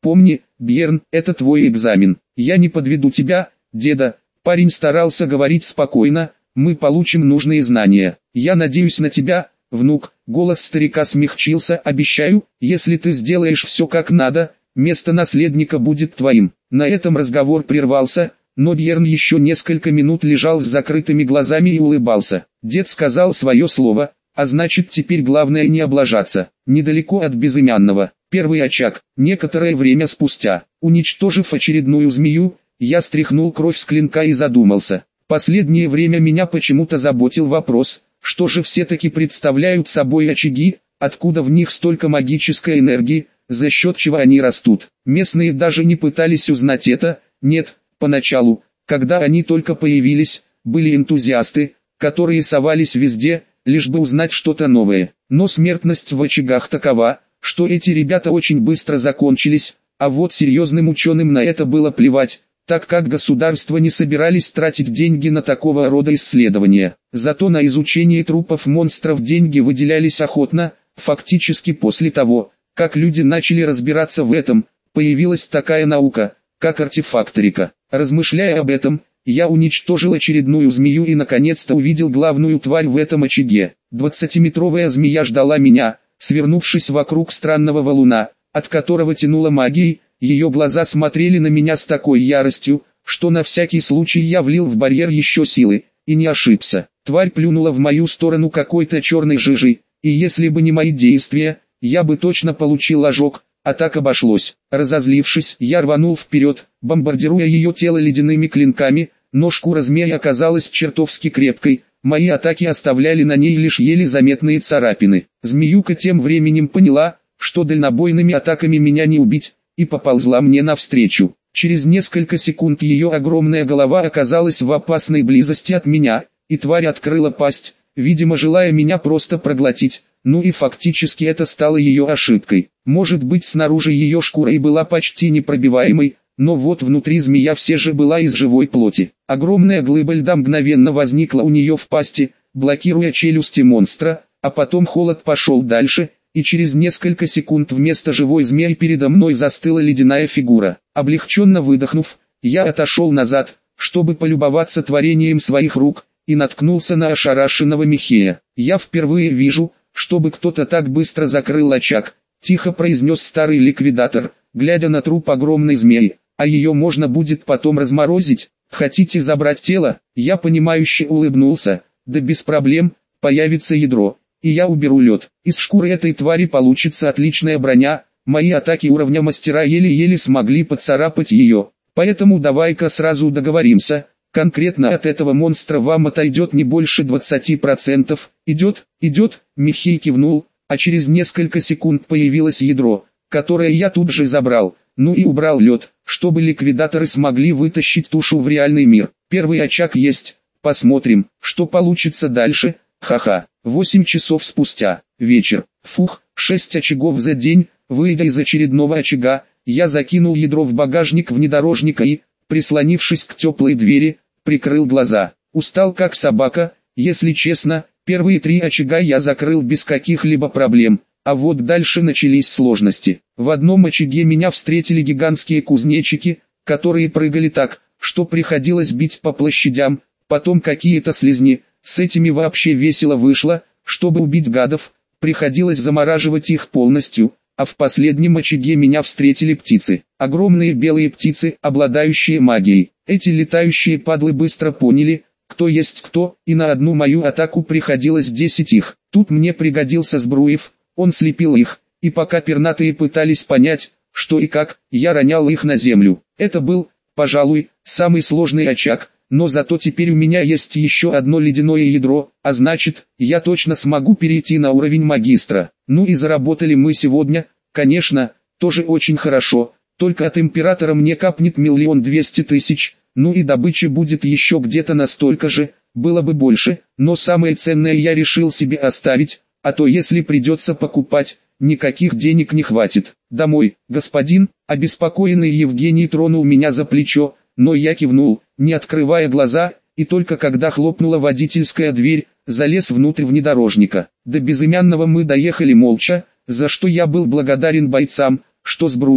Помни, Бьерн, это твой экзамен. Я не подведу тебя, деда. Парень старался говорить спокойно. Мы получим нужные знания. Я надеюсь на тебя, внук. Голос старика смягчился. Обещаю, если ты сделаешь все как надо, место наследника будет твоим. На этом разговор прервался, но Бьерн еще несколько минут лежал с закрытыми глазами и улыбался. Дед сказал свое слово, а значит теперь главное не облажаться. Недалеко от безымянного. Первый очаг. Некоторое время спустя, уничтожив очередную змею, я стряхнул кровь с клинка и задумался. Последнее время меня почему-то заботил вопрос, что же все-таки представляют собой очаги, откуда в них столько магической энергии, за счет чего они растут. Местные даже не пытались узнать это. Нет, поначалу, когда они только появились, были энтузиасты, которые совались везде, лишь бы узнать что-то новое. Но смертность в очагах такова, что эти ребята очень быстро закончились, а вот серьезным ученым на это было плевать, так как государства не собирались тратить деньги на такого рода исследования. Зато на изучение трупов монстров деньги выделялись охотно. Фактически после того, как люди начали разбираться в этом, появилась такая наука, как артефакторика. Размышляя об этом, я уничтожил очередную змею и наконец-то увидел главную тварь в этом очаге. Двадцатиметровая змея ждала меня, свернувшись вокруг странного валуна, от которого тянуло магией. Ее глаза смотрели на меня с такой яростью, что на всякий случай я влил в барьер еще силы, и не ошибся. Тварь плюнула в мою сторону какой-то черной жижей, и если бы не мои действия, я бы точно получил ожог, а так обошлось. Разозлившись, я рванул вперед, бомбардируя ее тело ледяными клинками, но шкура змеи оказалась чертовски крепкой, мои атаки оставляли на ней лишь еле заметные царапины. Змеюка тем временем поняла, что дальнобойными атаками меня не убить, и поползла мне навстречу. Через несколько секунд ее огромная голова оказалась в опасной близости от меня, и тварь открыла пасть, видимо желая меня просто проглотить. Ну и фактически это стало ее ошибкой. Может быть, снаружи ее шкура и была почти непробиваемой, но вот внутри змея все же была из живой плоти. Огромная глыба льда мгновенно возникла у нее в пасти, блокируя челюсти монстра, а потом холод пошел дальше, и через несколько секунд вместо живой змеи передо мной застыла ледяная фигура. Облегченно выдохнув, я отошел назад, чтобы полюбоваться творением своих рук, и наткнулся на ошарашенного Михея. «Я впервые вижу, чтобы кто-то так быстро закрыл очаг», — тихо произнес старый ликвидатор, глядя на труп огромной змеи. «А ее можно будет потом разморозить? Хотите забрать тело?» Я понимающе улыбнулся. «Да без проблем, появится ядро, и я уберу лед. Из шкуры этой твари получится отличная броня, мои атаки уровня мастера еле-еле смогли поцарапать ее. Поэтому давай-ка сразу договоримся, конкретно от этого монстра вам отойдет не больше двадцати процентов. Идет, идет», Михей кивнул, а через несколько секунд появилось ядро, которое я тут же забрал, ну и убрал лед, чтобы ликвидаторы смогли вытащить тушу в реальный мир. Первый очаг есть, посмотрим, что получится дальше. Ха-ха. Восемь часов спустя. Вечер. Фух, шесть очагов за день. Выйдя из очередного очага, я закинул ядро в багажник внедорожника и, прислонившись к теплой двери, прикрыл глаза. Устал как собака, если честно. Первые три очага я закрыл без каких-либо проблем, а вот дальше начались сложности. В одном очаге меня встретили гигантские кузнечики, которые прыгали так, что приходилось бить по площадям, потом какие-то слизни. С этими вообще весело вышло. Чтобы убить гадов, приходилось замораживать их полностью, а в последнем очаге меня встретили птицы. Огромные белые птицы, обладающие магией. Эти летающие падлы быстро поняли, кто есть кто, и на одну мою атаку приходилось десять их. Тут мне пригодился Збруев, он слепил их, и пока пернатые пытались понять, что и как, я ронял их на землю. Это был, пожалуй, самый сложный очаг. Но зато теперь у меня есть еще одно ледяное ядро, а значит, я точно смогу перейти на уровень магистра. Ну и заработали мы сегодня, конечно, тоже очень хорошо, только от императора мне капнет миллион двести тысяч, ну и добычи будет еще где-то настолько же, было бы больше, но самое ценное я решил себе оставить, а то если придется покупать, никаких денег не хватит. «Домой, господин», обеспокоенный Евгений тронул меня за плечо, но я кивнул, не открывая глаза, и только когда хлопнула водительская дверь, залез внутрь внедорожника. До Безымянного мы доехали молча, за что я был благодарен бойцам, что Збруев,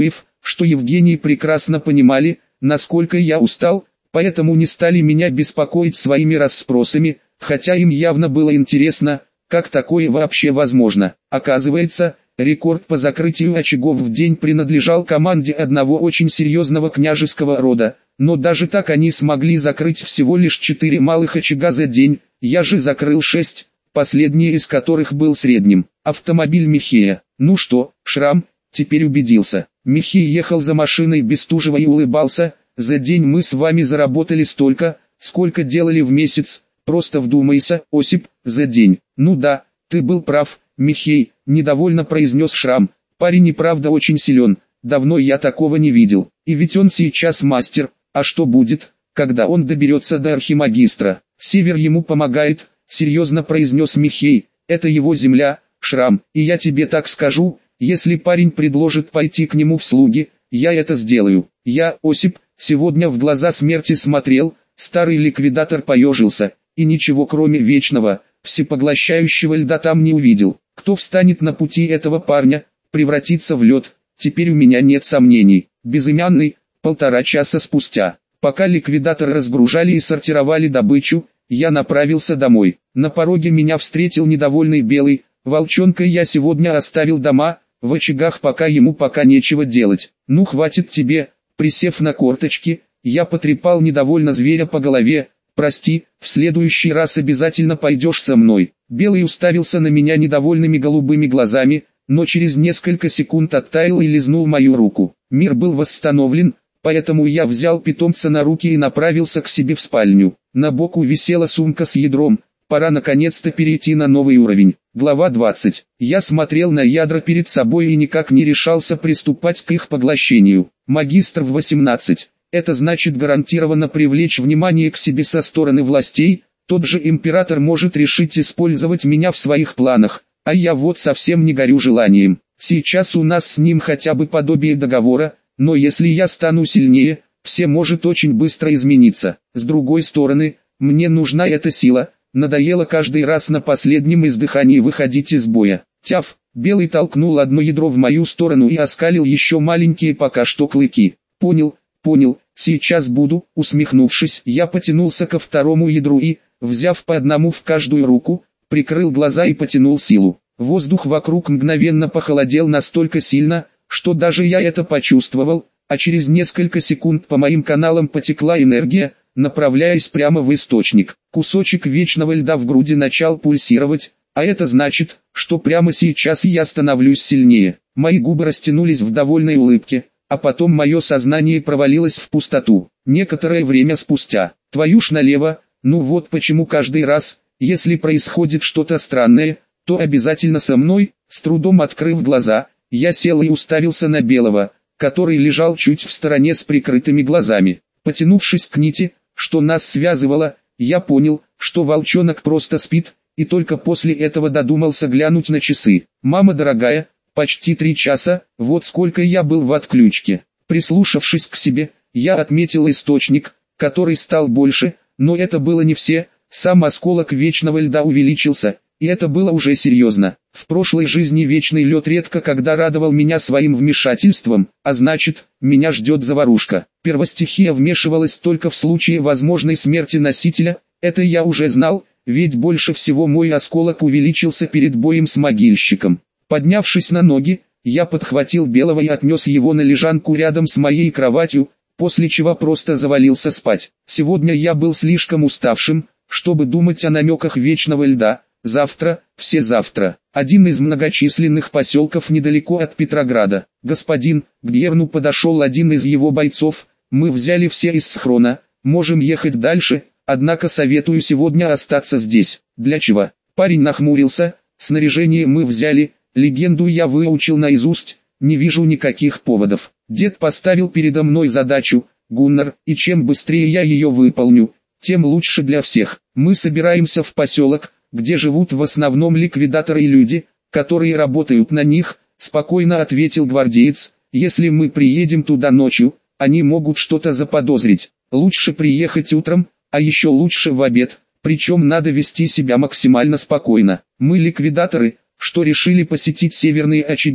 что Евгений прекрасно понимали, насколько я устал, поэтому не стали меня беспокоить своими расспросами, хотя им явно было интересно, как такое вообще возможно. Оказывается, рекорд по закрытию очагов в день принадлежал команде одного очень серьезного княжеского рода, но даже так они смогли закрыть всего лишь четыре малых очага за день, я же закрыл шесть, последний из которых был средним. Автомобиль Михея. Ну что, Шрам, теперь убедился. Михей ехал за машиной Бестужева и улыбался. За день мы с вами заработали столько, сколько делали в месяц. Просто вдумайся, Осип, за день. Ну да, ты был прав, Михей, недовольно произнес Шрам. Парень и правда очень силен, давно я такого не видел. И ведь он сейчас мастер, а что будет, когда он доберется до архимагистра? Север ему помогает, серьезно произнес Михей. Это его земля, Шрам, и я тебе так скажу, если парень предложит пойти к нему в слуги, я это сделаю. Я, Осип, сегодня в глаза смерти смотрел, старый ликвидатор поежился, и ничего кроме вечного, всепоглощающего льда там не увидел. Кто встанет на пути этого парня, превратится в лед, теперь у меня нет сомнений. Безымянный, полтора часа спустя, пока ликвидатор разгружали и сортировали добычу, я направился домой. На пороге меня встретил недовольный Белый. Волчонка я сегодня оставил дома, в очагах пока ему пока нечего делать. Ну хватит тебе, присев на корточки, я потрепал недовольно зверя по голове. Прости, в следующий раз обязательно пойдешь со мной. Белый уставился на меня недовольными голубыми глазами, но через несколько секунд оттаял и лизнул мою руку. Мир был восстановлен, поэтому я взял питомца на руки и направился к себе в спальню. На боку висела сумка с ядром. Пора наконец-то перейти на новый уровень. Глава двадцать. Я смотрел на ядра перед собой и никак не решался приступать к их поглощению. Магистр в восемнадцать. Это значит гарантированно привлечь внимание к себе со стороны властей. Тот же император может решить использовать меня в своих планах, а я вот совсем не горю желанием. Сейчас у нас с ним хотя бы подобие договора, но если я стану сильнее, все может очень быстро измениться. С другой стороны, мне нужна эта сила. Надоело каждый раз на последнем издыхании выходить из боя. Тяф, Белый толкнул одно ядро в мою сторону и оскалил еще маленькие пока что клыки. Понял, понял, сейчас буду, усмехнувшись, я потянулся ко второму ядру и, взяв по одному в каждую руку, прикрыл глаза и потянул силу. Воздух вокруг мгновенно похолодел настолько сильно, что даже я это почувствовал, а через несколько секунд по моим каналам потекла энергия, направляясь прямо в источник. Кусочек вечного льда в груди начал пульсировать, а это значит, что прямо сейчас я становлюсь сильнее. Мои губы растянулись в довольной улыбке, а потом мое сознание провалилось в пустоту. Некоторое время спустя, твою ж налево, ну вот почему каждый раз, если происходит что-то странное, то обязательно со мной. С трудом открыв глаза, я сел и уставился на Белого, который лежал чуть в стороне с прикрытыми глазами. Потянувшись к нити, что нас связывало, я понял, что волчонок просто спит, и только после этого додумался глянуть на часы. Мама дорогая, почти три часа, вот сколько я был в отключке. Прислушавшись к себе, я отметил источник, который стал больше, но это было не все, сам осколок вечного льда увеличился, и это было уже серьезно. В прошлой жизни вечный лед редко когда радовал меня своим вмешательством, а значит, меня ждет заварушка. Первостихия вмешивалась только в случае возможной смерти носителя, это я уже знал, ведь больше всего мой осколок увеличился перед боем с могильщиком. Поднявшись на ноги, я подхватил Белого и отнес его на лежанку рядом с моей кроватью, после чего просто завалился спать. Сегодня я был слишком уставшим, чтобы думать о намеках вечного льда. Завтра, все завтра. Один из многочисленных поселков недалеко от Петрограда. Господин, к Бьерну подошел один из его бойцов. Мы взяли все из схрона, можем ехать дальше, однако советую сегодня остаться здесь. Для чего? Парень нахмурился. Снаряжение мы взяли, легенду я выучил наизусть, не вижу никаких поводов. Дед поставил передо мной задачу, Гуннар, и чем быстрее я ее выполню, тем лучше для всех. Мы собираемся в поселок, где живут в основном ликвидаторы и люди, которые работают на них, спокойно ответил гвардеец. Если мы приедем туда ночью, они могут что-то заподозрить. Лучше приехать утром, а еще лучше в обед, причем надо вести себя максимально спокойно. Мы ликвидаторы, что решили посетить северные очаги,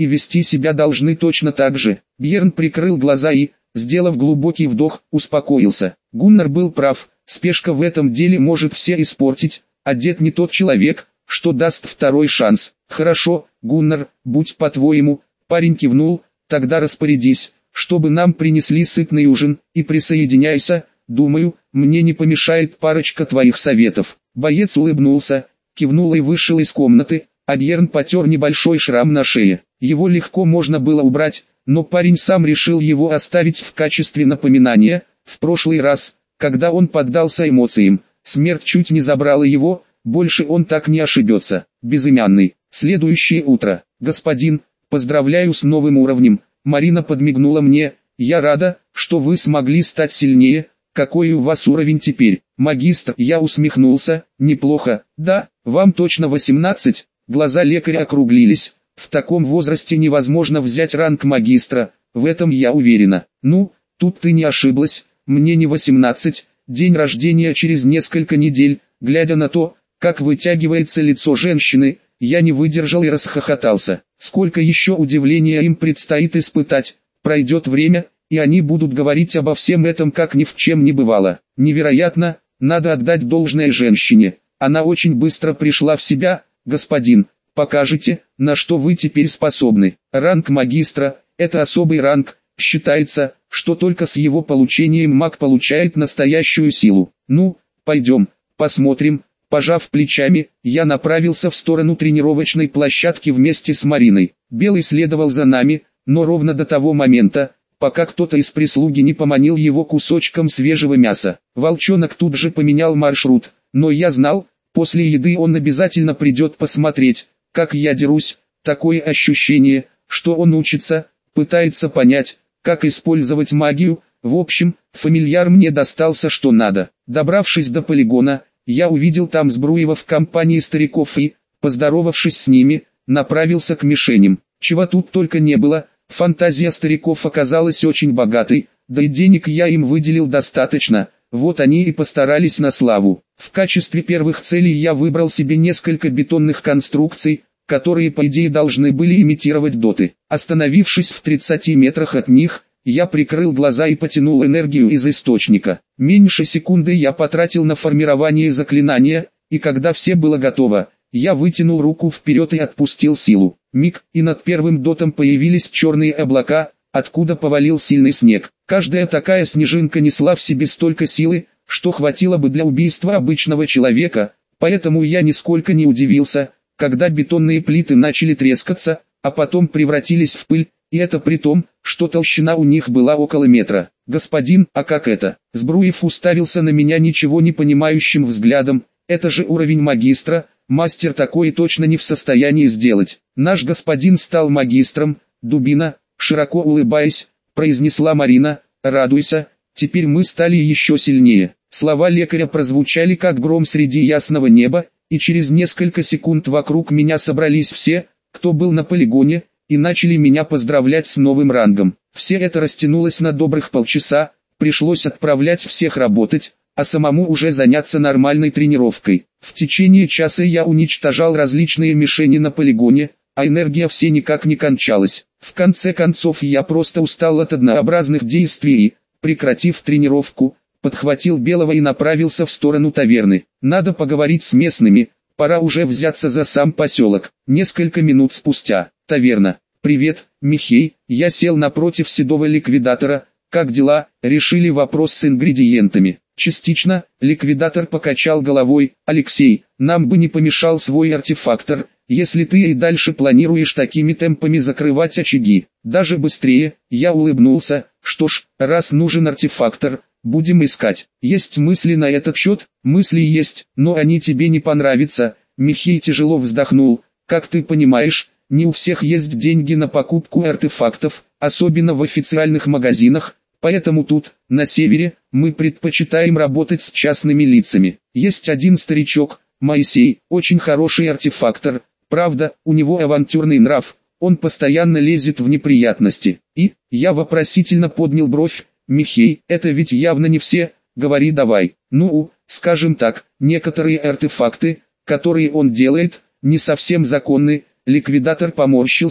и вести себя должны точно так же. Бьерн прикрыл глаза и, сделав глубокий вдох, успокоился. Гуннар был прав, спешка в этом деле может все испортить, а дед не тот человек, что даст второй шанс. Хорошо, Гуннар, будь по-твоему. Парень кивнул, тогда распорядись, чтобы нам принесли сытный ужин, и присоединяйся, думаю, мне не помешает парочка твоих советов. Боец улыбнулся, кивнул и вышел из комнаты, а Бьерн потер небольшой шрам на шее. Его легко можно было убрать, но парень сам решил его оставить в качестве напоминания. В прошлый раз, когда он поддался эмоциям, смерть чуть не забрала его, больше он так не ошибется. Безымянный. Следующее утро. Господин, поздравляю с новым уровнем. Марина подмигнула мне. Я рада, что вы смогли стать сильнее. Какой у вас уровень теперь? Магистр, я усмехнулся. Неплохо. Да, вам точно восемнадцать. Глаза лекаря округлились. В таком возрасте невозможно взять ранг магистра. В этом я уверена. Ну, тут ты не ошиблась. Мне не восемнадцать. День рождения через несколько недель. Глядя на то, как вытягивается лицо женщины, я не выдержал и расхохотался. Сколько еще удивления им предстоит испытать. Пройдет время, и они будут говорить обо всем этом, как ни в чем не бывало. Невероятно, надо отдать должное женщине. Она очень быстро пришла в себя. Господин, покажите, на что вы теперь способны. Ранг магистра – это особый ранг. Считается, что только с его получением маг получает настоящую силу. Ну, пойдем, посмотрим. Пожав плечами, я направился в сторону тренировочной площадки вместе с Мариной. Белый следовал за нами, но ровно до того момента, пока кто-то из прислуги не поманил его кусочком свежего мяса. Волчонок тут же поменял маршрут, но я знал, после еды он обязательно придет посмотреть, как я дерусь. Такое ощущение, что он учится, пытается понять, как использовать магию. В общем, фамильяр мне достался что надо. Добравшись до полигона, я увидел там Збруева в компании стариков и, поздоровавшись с ними, направился к мишеням. Чего тут только не было, фантазия стариков оказалась очень богатой, да и денег я им выделил достаточно, вот они и постарались на славу. В качестве первых целей я выбрал себе несколько бетонных конструкций, которые по идее должны были имитировать доты. Остановившись в тридцати метрах от них, я прикрыл глаза и потянул энергию из источника. Меньше секунды я потратил на формирование заклинания, и когда все было готово, я вытянул руку вперед и отпустил силу. Миг, и над первым дотом появились черные облака, откуда повалил сильный снег. Каждая такая снежинка несла в себе столько силы, что хватило бы для убийства обычного человека, поэтому я нисколько не удивился, когда бетонные плиты начали трескаться, а потом превратились в пыль. И это при том, что толщина у них была около метра. «Господин, а как это?» Збруев уставился на меня ничего не понимающим взглядом. «Это же уровень магистра, мастер такое точно не в состоянии сделать». «Наш господин стал магистром, дубина», широко улыбаясь, произнесла Марина. «Радуйся, теперь мы стали еще сильнее». Слова лекаря прозвучали как гром среди ясного неба, и через несколько секунд вокруг меня собрались все, кто был на полигоне, и начали меня поздравлять с новым рангом. Все это растянулось на добрых полчаса, пришлось отправлять всех работать, а самому уже заняться нормальной тренировкой. В течение часа я уничтожал различные мишени на полигоне, а энергия все никак не кончалась. В конце концов я просто устал от однообразных действий и, прекратив тренировку, подхватил Белого и направился в сторону таверны. Надо поговорить с местными, пора уже взяться за сам поселок. Несколько минут спустя. Таверна. «Привет, Михей», я сел напротив седого ликвидатора. «Как дела?» Решили вопрос с ингредиентами. Частично, ликвидатор покачал головой. «Алексей, нам бы не помешал свой артефактор, если ты и дальше планируешь такими темпами закрывать очаги. Даже быстрее», я улыбнулся. «Что ж, раз нужен артефактор, будем искать. Есть мысли на этот счет?» «Мысли есть, но они тебе не понравятся». Михей тяжело вздохнул. «Как ты понимаешь, не у всех есть деньги на покупку артефактов, особенно в официальных магазинах, поэтому тут, на севере, мы предпочитаем работать с частными лицами. Есть один старичок, Моисей, очень хороший артефактор, правда, у него авантюрный нрав, он постоянно лезет в неприятности». И, я вопросительно поднял бровь. «Михей, это ведь явно не все, говори давай». «Ну, скажем так, некоторые артефакты, которые он делает, не совсем законны». Ликвидатор поморщился.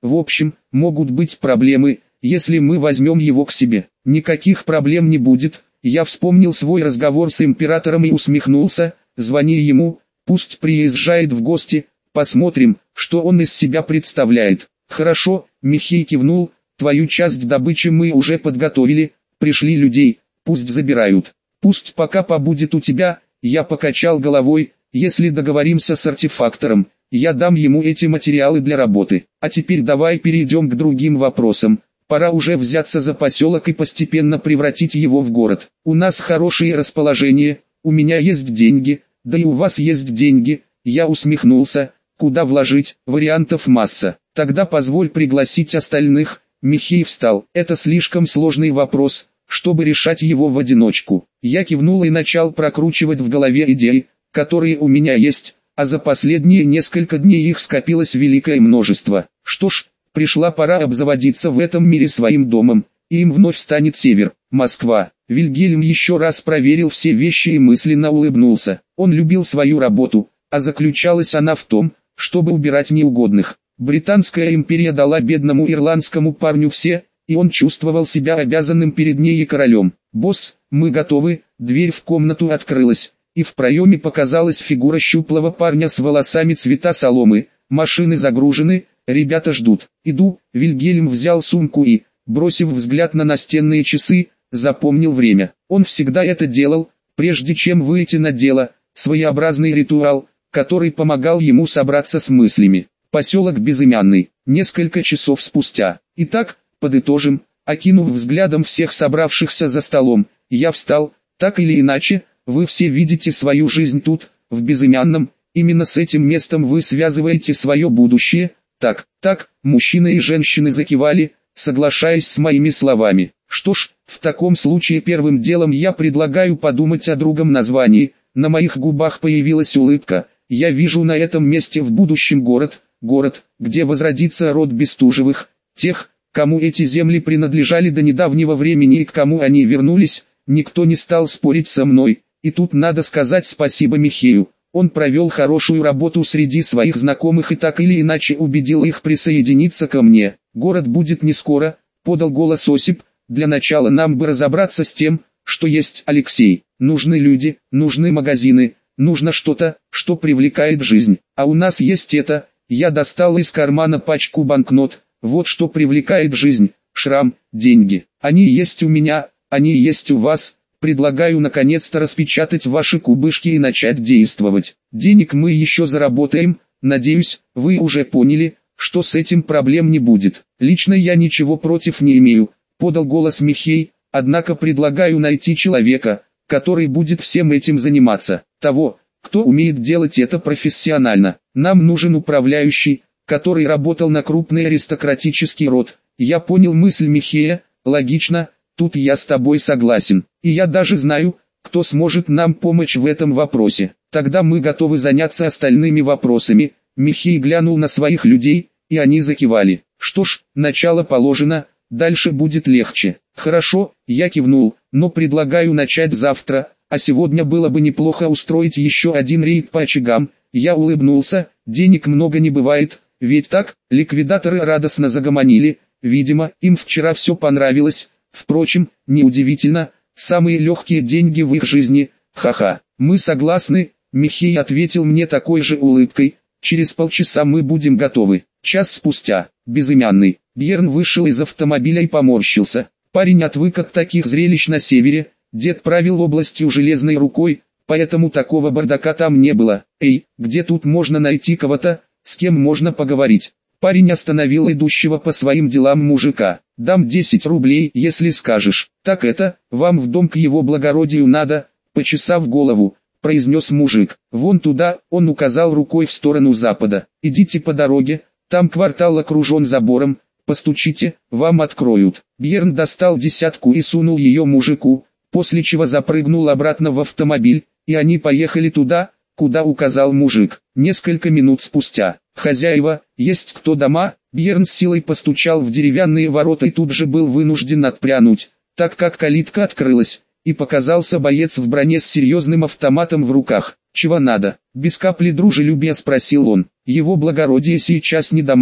В общем, могут быть проблемы, если мы возьмем его к себе. Никаких проблем не будет. Я вспомнил свой разговор с императором и усмехнулся. Звони ему, пусть приезжает в гости, посмотрим, что он из себя представляет. Хорошо, Михей кивнул, твою часть добычи мы уже подготовили, пришли людей, пусть забирают. Пусть пока побудет у тебя, я покачал головой, если договоримся с артефактором, я дам ему эти материалы для работы. А теперь давай перейдем к другим вопросам. Пора уже взяться за поселок и постепенно превратить его в город. У нас хорошее расположение, у меня есть деньги, да и у вас есть деньги. Я усмехнулся, куда вложить, вариантов масса. Тогда позволь пригласить остальных. Михей встал. Это слишком сложный вопрос, чтобы решать его в одиночку. Я кивнул и начал прокручивать в голове идеи, которые у меня есть, а за последние несколько дней их скопилось великое множество. Что ж, пришла пора обзаводиться в этом мире своим домом, и им вновь станет север, Москва. Вильгельм еще раз проверил все вещи и мысленно улыбнулся. Он любил свою работу, а заключалась она в том, чтобы убирать неугодных. Британская империя дала бедному ирландскому парню все, и он чувствовал себя обязанным перед ней и королем. «Босс, мы готовы», дверь в комнату открылась, и в проеме показалась фигура щуплого парня с волосами цвета соломы. «Машины загружены, ребята ждут». «Иду». Вильгельм взял сумку и, бросив взгляд на настенные часы, запомнил время. Он всегда это делал, прежде чем выйти на дело, своеобразный ритуал, который помогал ему собраться с мыслями. Поселок Безымянный. Несколько часов спустя. Итак, подытожим, окинув взглядом всех собравшихся за столом, я встал. Так или иначе, вы все видите свою жизнь тут, в Безымянном, именно с этим местом вы связываете свое будущее. Так, так, мужчины и женщины закивали, соглашаясь с моими словами. Что ж, в таком случае первым делом я предлагаю подумать о другом названии. На моих губах появилась улыбка. Я вижу на этом месте в будущем город, город, где возродится род Бестужевых, тех, кому эти земли принадлежали до недавнего времени и к кому они вернулись. Никто не стал спорить со мной, и тут надо сказать спасибо Михею. Он провел хорошую работу среди своих знакомых и так или иначе убедил их присоединиться ко мне. «Город будет не скоро», — подал голос Осип. «Для начала нам бы разобраться с тем, что есть, Алексей. Нужны люди, нужны магазины, нужно что-то, что привлекает жизнь. А у нас есть это». Я достал из кармана пачку банкнот. «Вот что привлекает жизнь, шрам, деньги. Они есть у меня, они есть у вас. Предлагаю наконец-то распечатать ваши кубышки и начать действовать. Денег мы еще заработаем, надеюсь, вы уже поняли, что с этим проблем не будет. Лично я ничего против не имею», — подал голос Михей, «однако предлагаю найти человека, который будет всем этим заниматься, того, кто умеет делать это профессионально. Нам нужен управляющий, который работал на крупный аристократический род». Я понял мысль Михея, логично, тут я с тобой согласен, и я даже знаю, кто сможет нам помочь в этом вопросе. Тогда мы готовы заняться остальными вопросами. Михей глянул на своих людей, и они закивали. Что ж, начало положено, дальше будет легче. Хорошо, я кивнул, но предлагаю начать завтра, а сегодня было бы неплохо устроить еще один рейд по очагам. Я улыбнулся, денег много не бывает, ведь так? Ликвидаторы радостно загомонили, видимо, им вчера все понравилось. Впрочем, неудивительно, самые легкие деньги в их жизни, ха-ха. Мы согласны, Михей ответил мне такой же улыбкой, через полчаса мы будем готовы. Час спустя, Безымянный, Бьерн вышел из автомобиля и поморщился. Парень отвык от таких зрелищ на севере, дед правил областью железной рукой, поэтому такого бардака там не было. Эй, где тут можно найти кого-то, с кем можно поговорить? Парень остановил идущего по своим делам мужика. «Дам десять рублей, если скажешь». «Так это, вам в дом к его благородию надо», почесав голову, произнес мужик. «Вон туда», он указал рукой в сторону запада. «Идите по дороге, там квартал окружен забором, постучите, вам откроют». Бьерн достал десятку и сунул ее мужику, после чего запрыгнул обратно в автомобиль, и они поехали туда, куда указал мужик. Несколько минут спустя. «Хозяева, есть кто дома?» Бьерн с силой постучал в деревянные ворота и тут же был вынужден отпрянуть, так как калитка открылась, и показался боец в броне с серьезным автоматом в руках. «Чего надо?» — без капли дружелюбия спросил он. «Его благородие сейчас не дома»,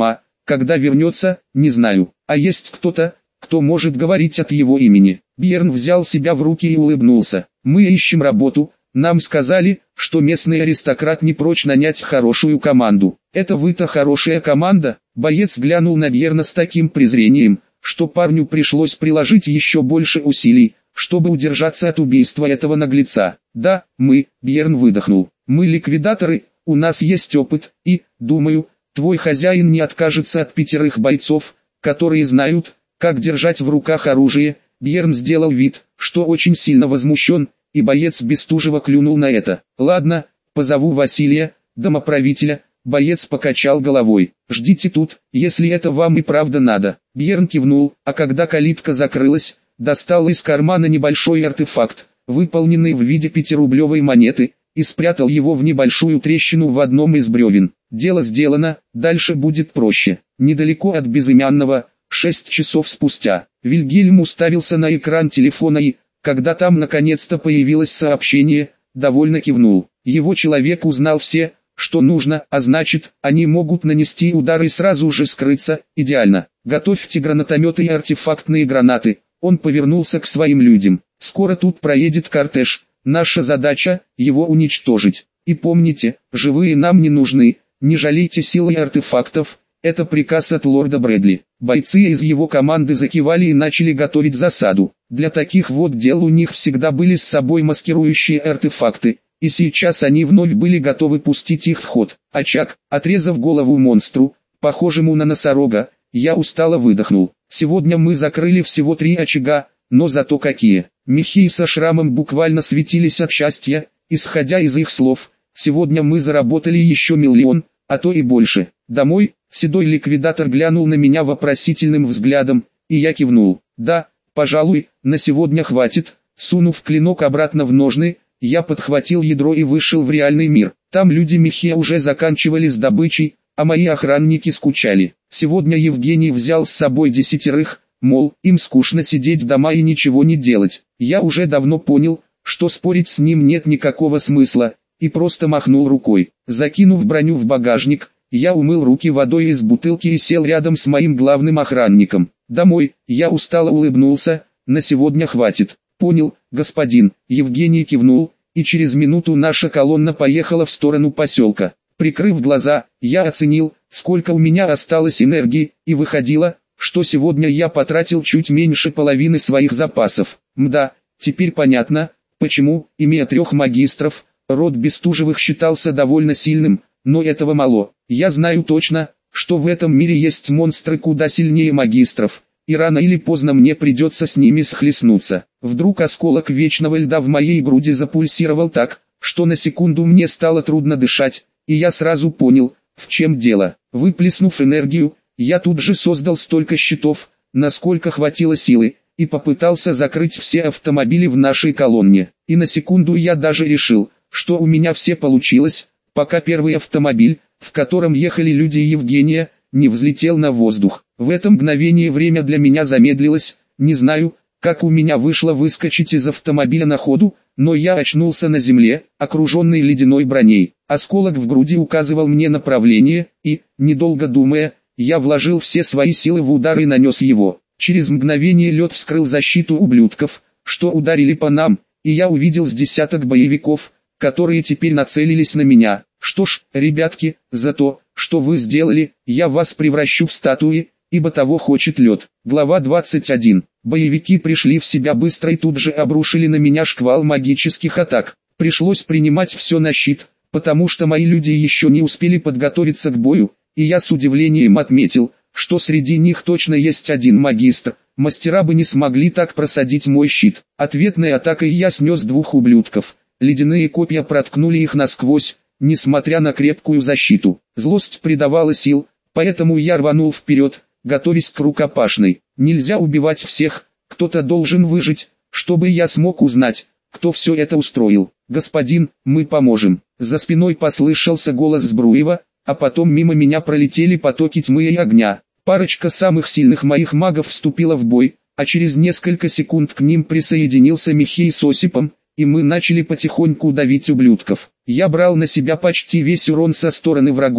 Когда вернется, не знаю. А есть кто-то, кто может говорить от его имени. Бьерн взял себя в руки и улыбнулся. Мы ищем работу. Нам сказали, что местный аристократ не прочь нанять хорошую команду. Это вы-то хорошая команда? Боец глянул на Бьерна с таким презрением, что парню пришлось приложить еще больше усилий, чтобы удержаться от убийства этого наглеца. Да, мы, Бьерн выдохнул. Мы ликвидаторы, у нас есть опыт, и, думаю, твой хозяин не откажется от пятерых бойцов, которые знают, как держать в руках оружие. Бьерн сделал вид, что очень сильно возмущен, и боец Бестужева клюнул на это. Ладно, позову Василия, домоправителя. Боец покачал головой. Ждите тут, если это вам и правда надо. Бьерн кивнул, а когда калитка закрылась, достал из кармана небольшой артефакт, выполненный в виде пятирублевой монеты, и спрятал его в небольшую трещину в одном из бревен. Дело сделано, дальше будет проще. Недалеко от безымянного, шесть часов спустя, Вильгельм уставился на экран телефона и, когда там наконец-то появилось сообщение, довольно кивнул. Его человек узнал все, что нужно, а значит, они могут нанести удар и сразу же скрыться. Идеально. Готовьте гранатометы и артефактные гранаты. Он повернулся к своим людям. Скоро тут проедет кортеж. Наша задача – его уничтожить. И помните, живые нам не нужны. Не жалейте сил и артефактов. Это приказ от лорда Брэдли. Бойцы из его команды закивали и начали готовить засаду. Для таких вот дел у них всегда были с собой маскирующие артефакты, и сейчас они вновь были готовы пустить их в ход. Очаг, отрезав голову монстру, похожему на носорога, я устало выдохнул. Сегодня мы закрыли всего три очага, но зато какие. Мехи со шрамом буквально светились от счастья, исходя из их слов. Сегодня мы заработали еще миллион, а то и больше. Домой? Седой ликвидатор глянул на меня вопросительным взглядом, и я кивнул. Да, пожалуй, на сегодня хватит. Сунув клинок обратно в ножны, я подхватил ядро и вышел в реальный мир. Там люди Мехе уже заканчивали с добычей, а мои охранники скучали. Сегодня Евгений взял с собой десятерых, мол, им скучно сидеть дома и ничего не делать. Я уже давно понял, что спорить с ним нет никакого смысла, и просто махнул рукой. Закинув броню в багажник, я умыл руки водой из бутылки и сел рядом с моим главным охранником. Домой, я устало улыбнулся, на сегодня хватит. Понял, господин. Евгений кивнул, и через минуту наша колонна поехала в сторону поселка. Прикрыв глаза, я оценил, сколько у меня осталось энергии, и выходило, что сегодня я потратил чуть меньше половины своих запасов. Мда, теперь понятно, почему, имея трех магистров, род Бестужевых считался довольно сильным, но этого мало. Я знаю точно, что в этом мире есть монстры куда сильнее магистров, и рано или поздно мне придется с ними схлестнуться. Вдруг осколок вечного льда в моей груди запульсировал так, что на секунду мне стало трудно дышать, и я сразу понял, в чем дело. Выплеснув энергию, я тут же создал столько щитов, насколько хватило силы, и попытался закрыть все автомобили в нашей колонне. И на секунду я даже решил, что у меня все получилось, пока первый автомобиль, в котором ехали люди Евгения, не взлетел на воздух. В это мгновение время для меня замедлилось, не знаю, как у меня вышло выскочить из автомобиля на ходу, но я очнулся на земле, окруженный ледяной броней. Осколок в груди указывал мне направление, и, недолго думая, я вложил все свои силы в удар и нанес его. Через мгновение лед вскрыл защиту ублюдков, что ударили по нам, и я увидел с десяток боевиков, которые теперь нацелились на меня. Что ж, ребятки, за то, что вы сделали, я вас превращу в статуи, ибо того хочет лед. Глава двадцать один. Боевики пришли в себя быстро и тут же обрушили на меня шквал магических атак. Пришлось принимать все на щит, потому что мои люди еще не успели подготовиться к бою, и я с удивлением отметил, что среди них точно есть один магистр. Мастера бы не смогли так просадить мой щит. Ответной атакой я снес двух ублюдков. Ледяные копья проткнули их насквозь, несмотря на крепкую защиту. Злость придавала сил, поэтому я рванул вперед, готовясь к рукопашной. Нельзя убивать всех, кто-то должен выжить, чтобы я смог узнать, кто все это устроил. «Господин, мы поможем». За спиной послышался голос Збруева, а потом мимо меня пролетели потоки тьмы и огня. Парочка самых сильных моих магов вступила в бой, а через несколько секунд к ним присоединился Михей с Осипом, и мы начали потихоньку давить ублюдков. Я брал на себя почти весь урон со стороны врагов,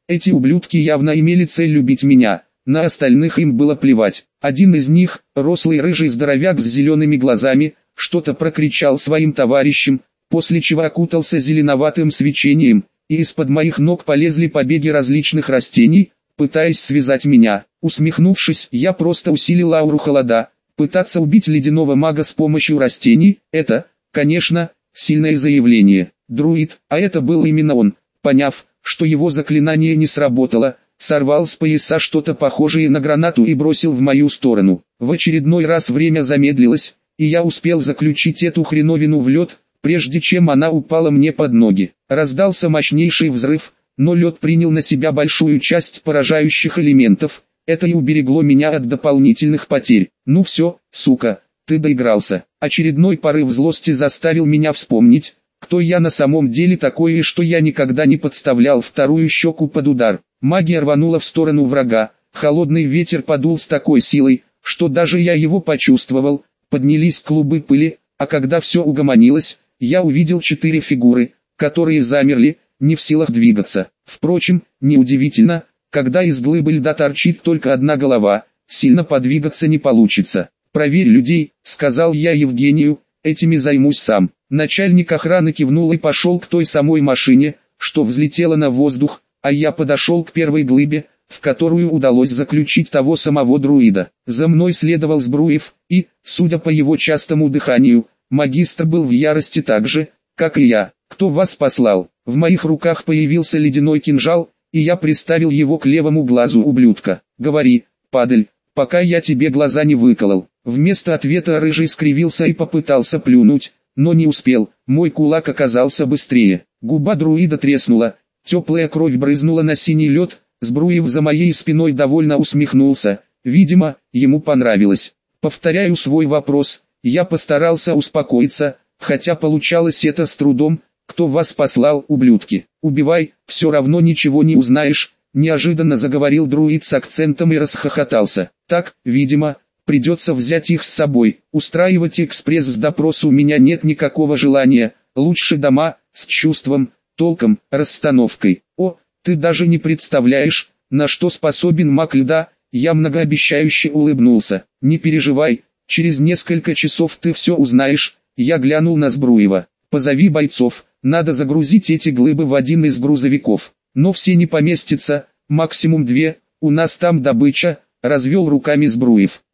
Эти ублюдки явно имели цель любить меня, на остальных им было плевать. Один из них, рослый рыжий здоровяк с зелеными глазами, что-то прокричал своим товарищам, после чего окутался зеленоватым свечением, и из-под моих ног полезли побеги различных растений, пытаясь связать меня. Усмехнувшись, я просто усилил ауру холода. Пытаться убить ледяного мага с помощью растений – это, конечно, сильное заявление. Друид, а это был именно он, поняв, что его заклинание не сработало, сорвал с пояса что-то похожее на гранату и бросил в мою сторону. В очередной раз время замедлилось, и я успел заключить эту хреновину в лед, прежде чем она упала мне под ноги. Раздался мощнейший взрыв, но лед принял на себя большую часть поражающих элементов. Это и уберегло меня от дополнительных потерь. Ну все, сука, ты доигрался. Очередной порыв злости заставил меня вспомнить, кто я на самом деле такой и что я никогда не подставлял вторую щеку под удар. Магия рванула в сторону врага, холодный ветер подул с такой силой, что даже я его почувствовал, поднялись клубы пыли, а когда все угомонилось, я увидел четыре фигуры, которые замерли, не в силах двигаться. Впрочем, неудивительно, когда из глыбы льда торчит только одна голова, сильно подвигаться не получится. «Проверь людей», — сказал я Евгению, — «этими займусь сам». Начальник охраны кивнул и пошел к той самой машине, что взлетела на воздух, а я подошел к первой глыбе, в которую удалось заключить того самого друида. За мной следовал Збруев, и, судя по его частому дыханию, магистр был в ярости так же, как и я. «Кто вас послал?» В моих руках появился ледяной кинжал, и я приставил его к левому глазу ублюдка. «Говори, падаль, пока я тебе глаза не выколол». Вместо ответа рыжий скривился и попытался плюнуть, но не успел, мой кулак оказался быстрее. Губа друида треснула, теплая кровь брызнула на синий лед, Збруев за моей спиной довольно усмехнулся, видимо, ему понравилось. Повторяю свой вопрос, я постарался успокоиться, хотя получалось это с трудом. «Кто вас послал, ублюдки? Убивай, все равно ничего не узнаешь», неожиданно заговорил друид с акцентом и расхохотался. «Так, видимо, придется взять их с собой, устраивать экспресс с допрос у меня нет никакого желания, лучше дома, с чувством, толком, расстановкой». «О, ты даже не представляешь, на что способен маг льда», я многообещающе улыбнулся. «Не переживай, через несколько часов ты все узнаешь», я глянул на Збруева. «Позови бойцов, надо загрузить эти глыбы в один из грузовиков. Но все не поместятся, максимум две, у нас там добыча», развел руками Збруев.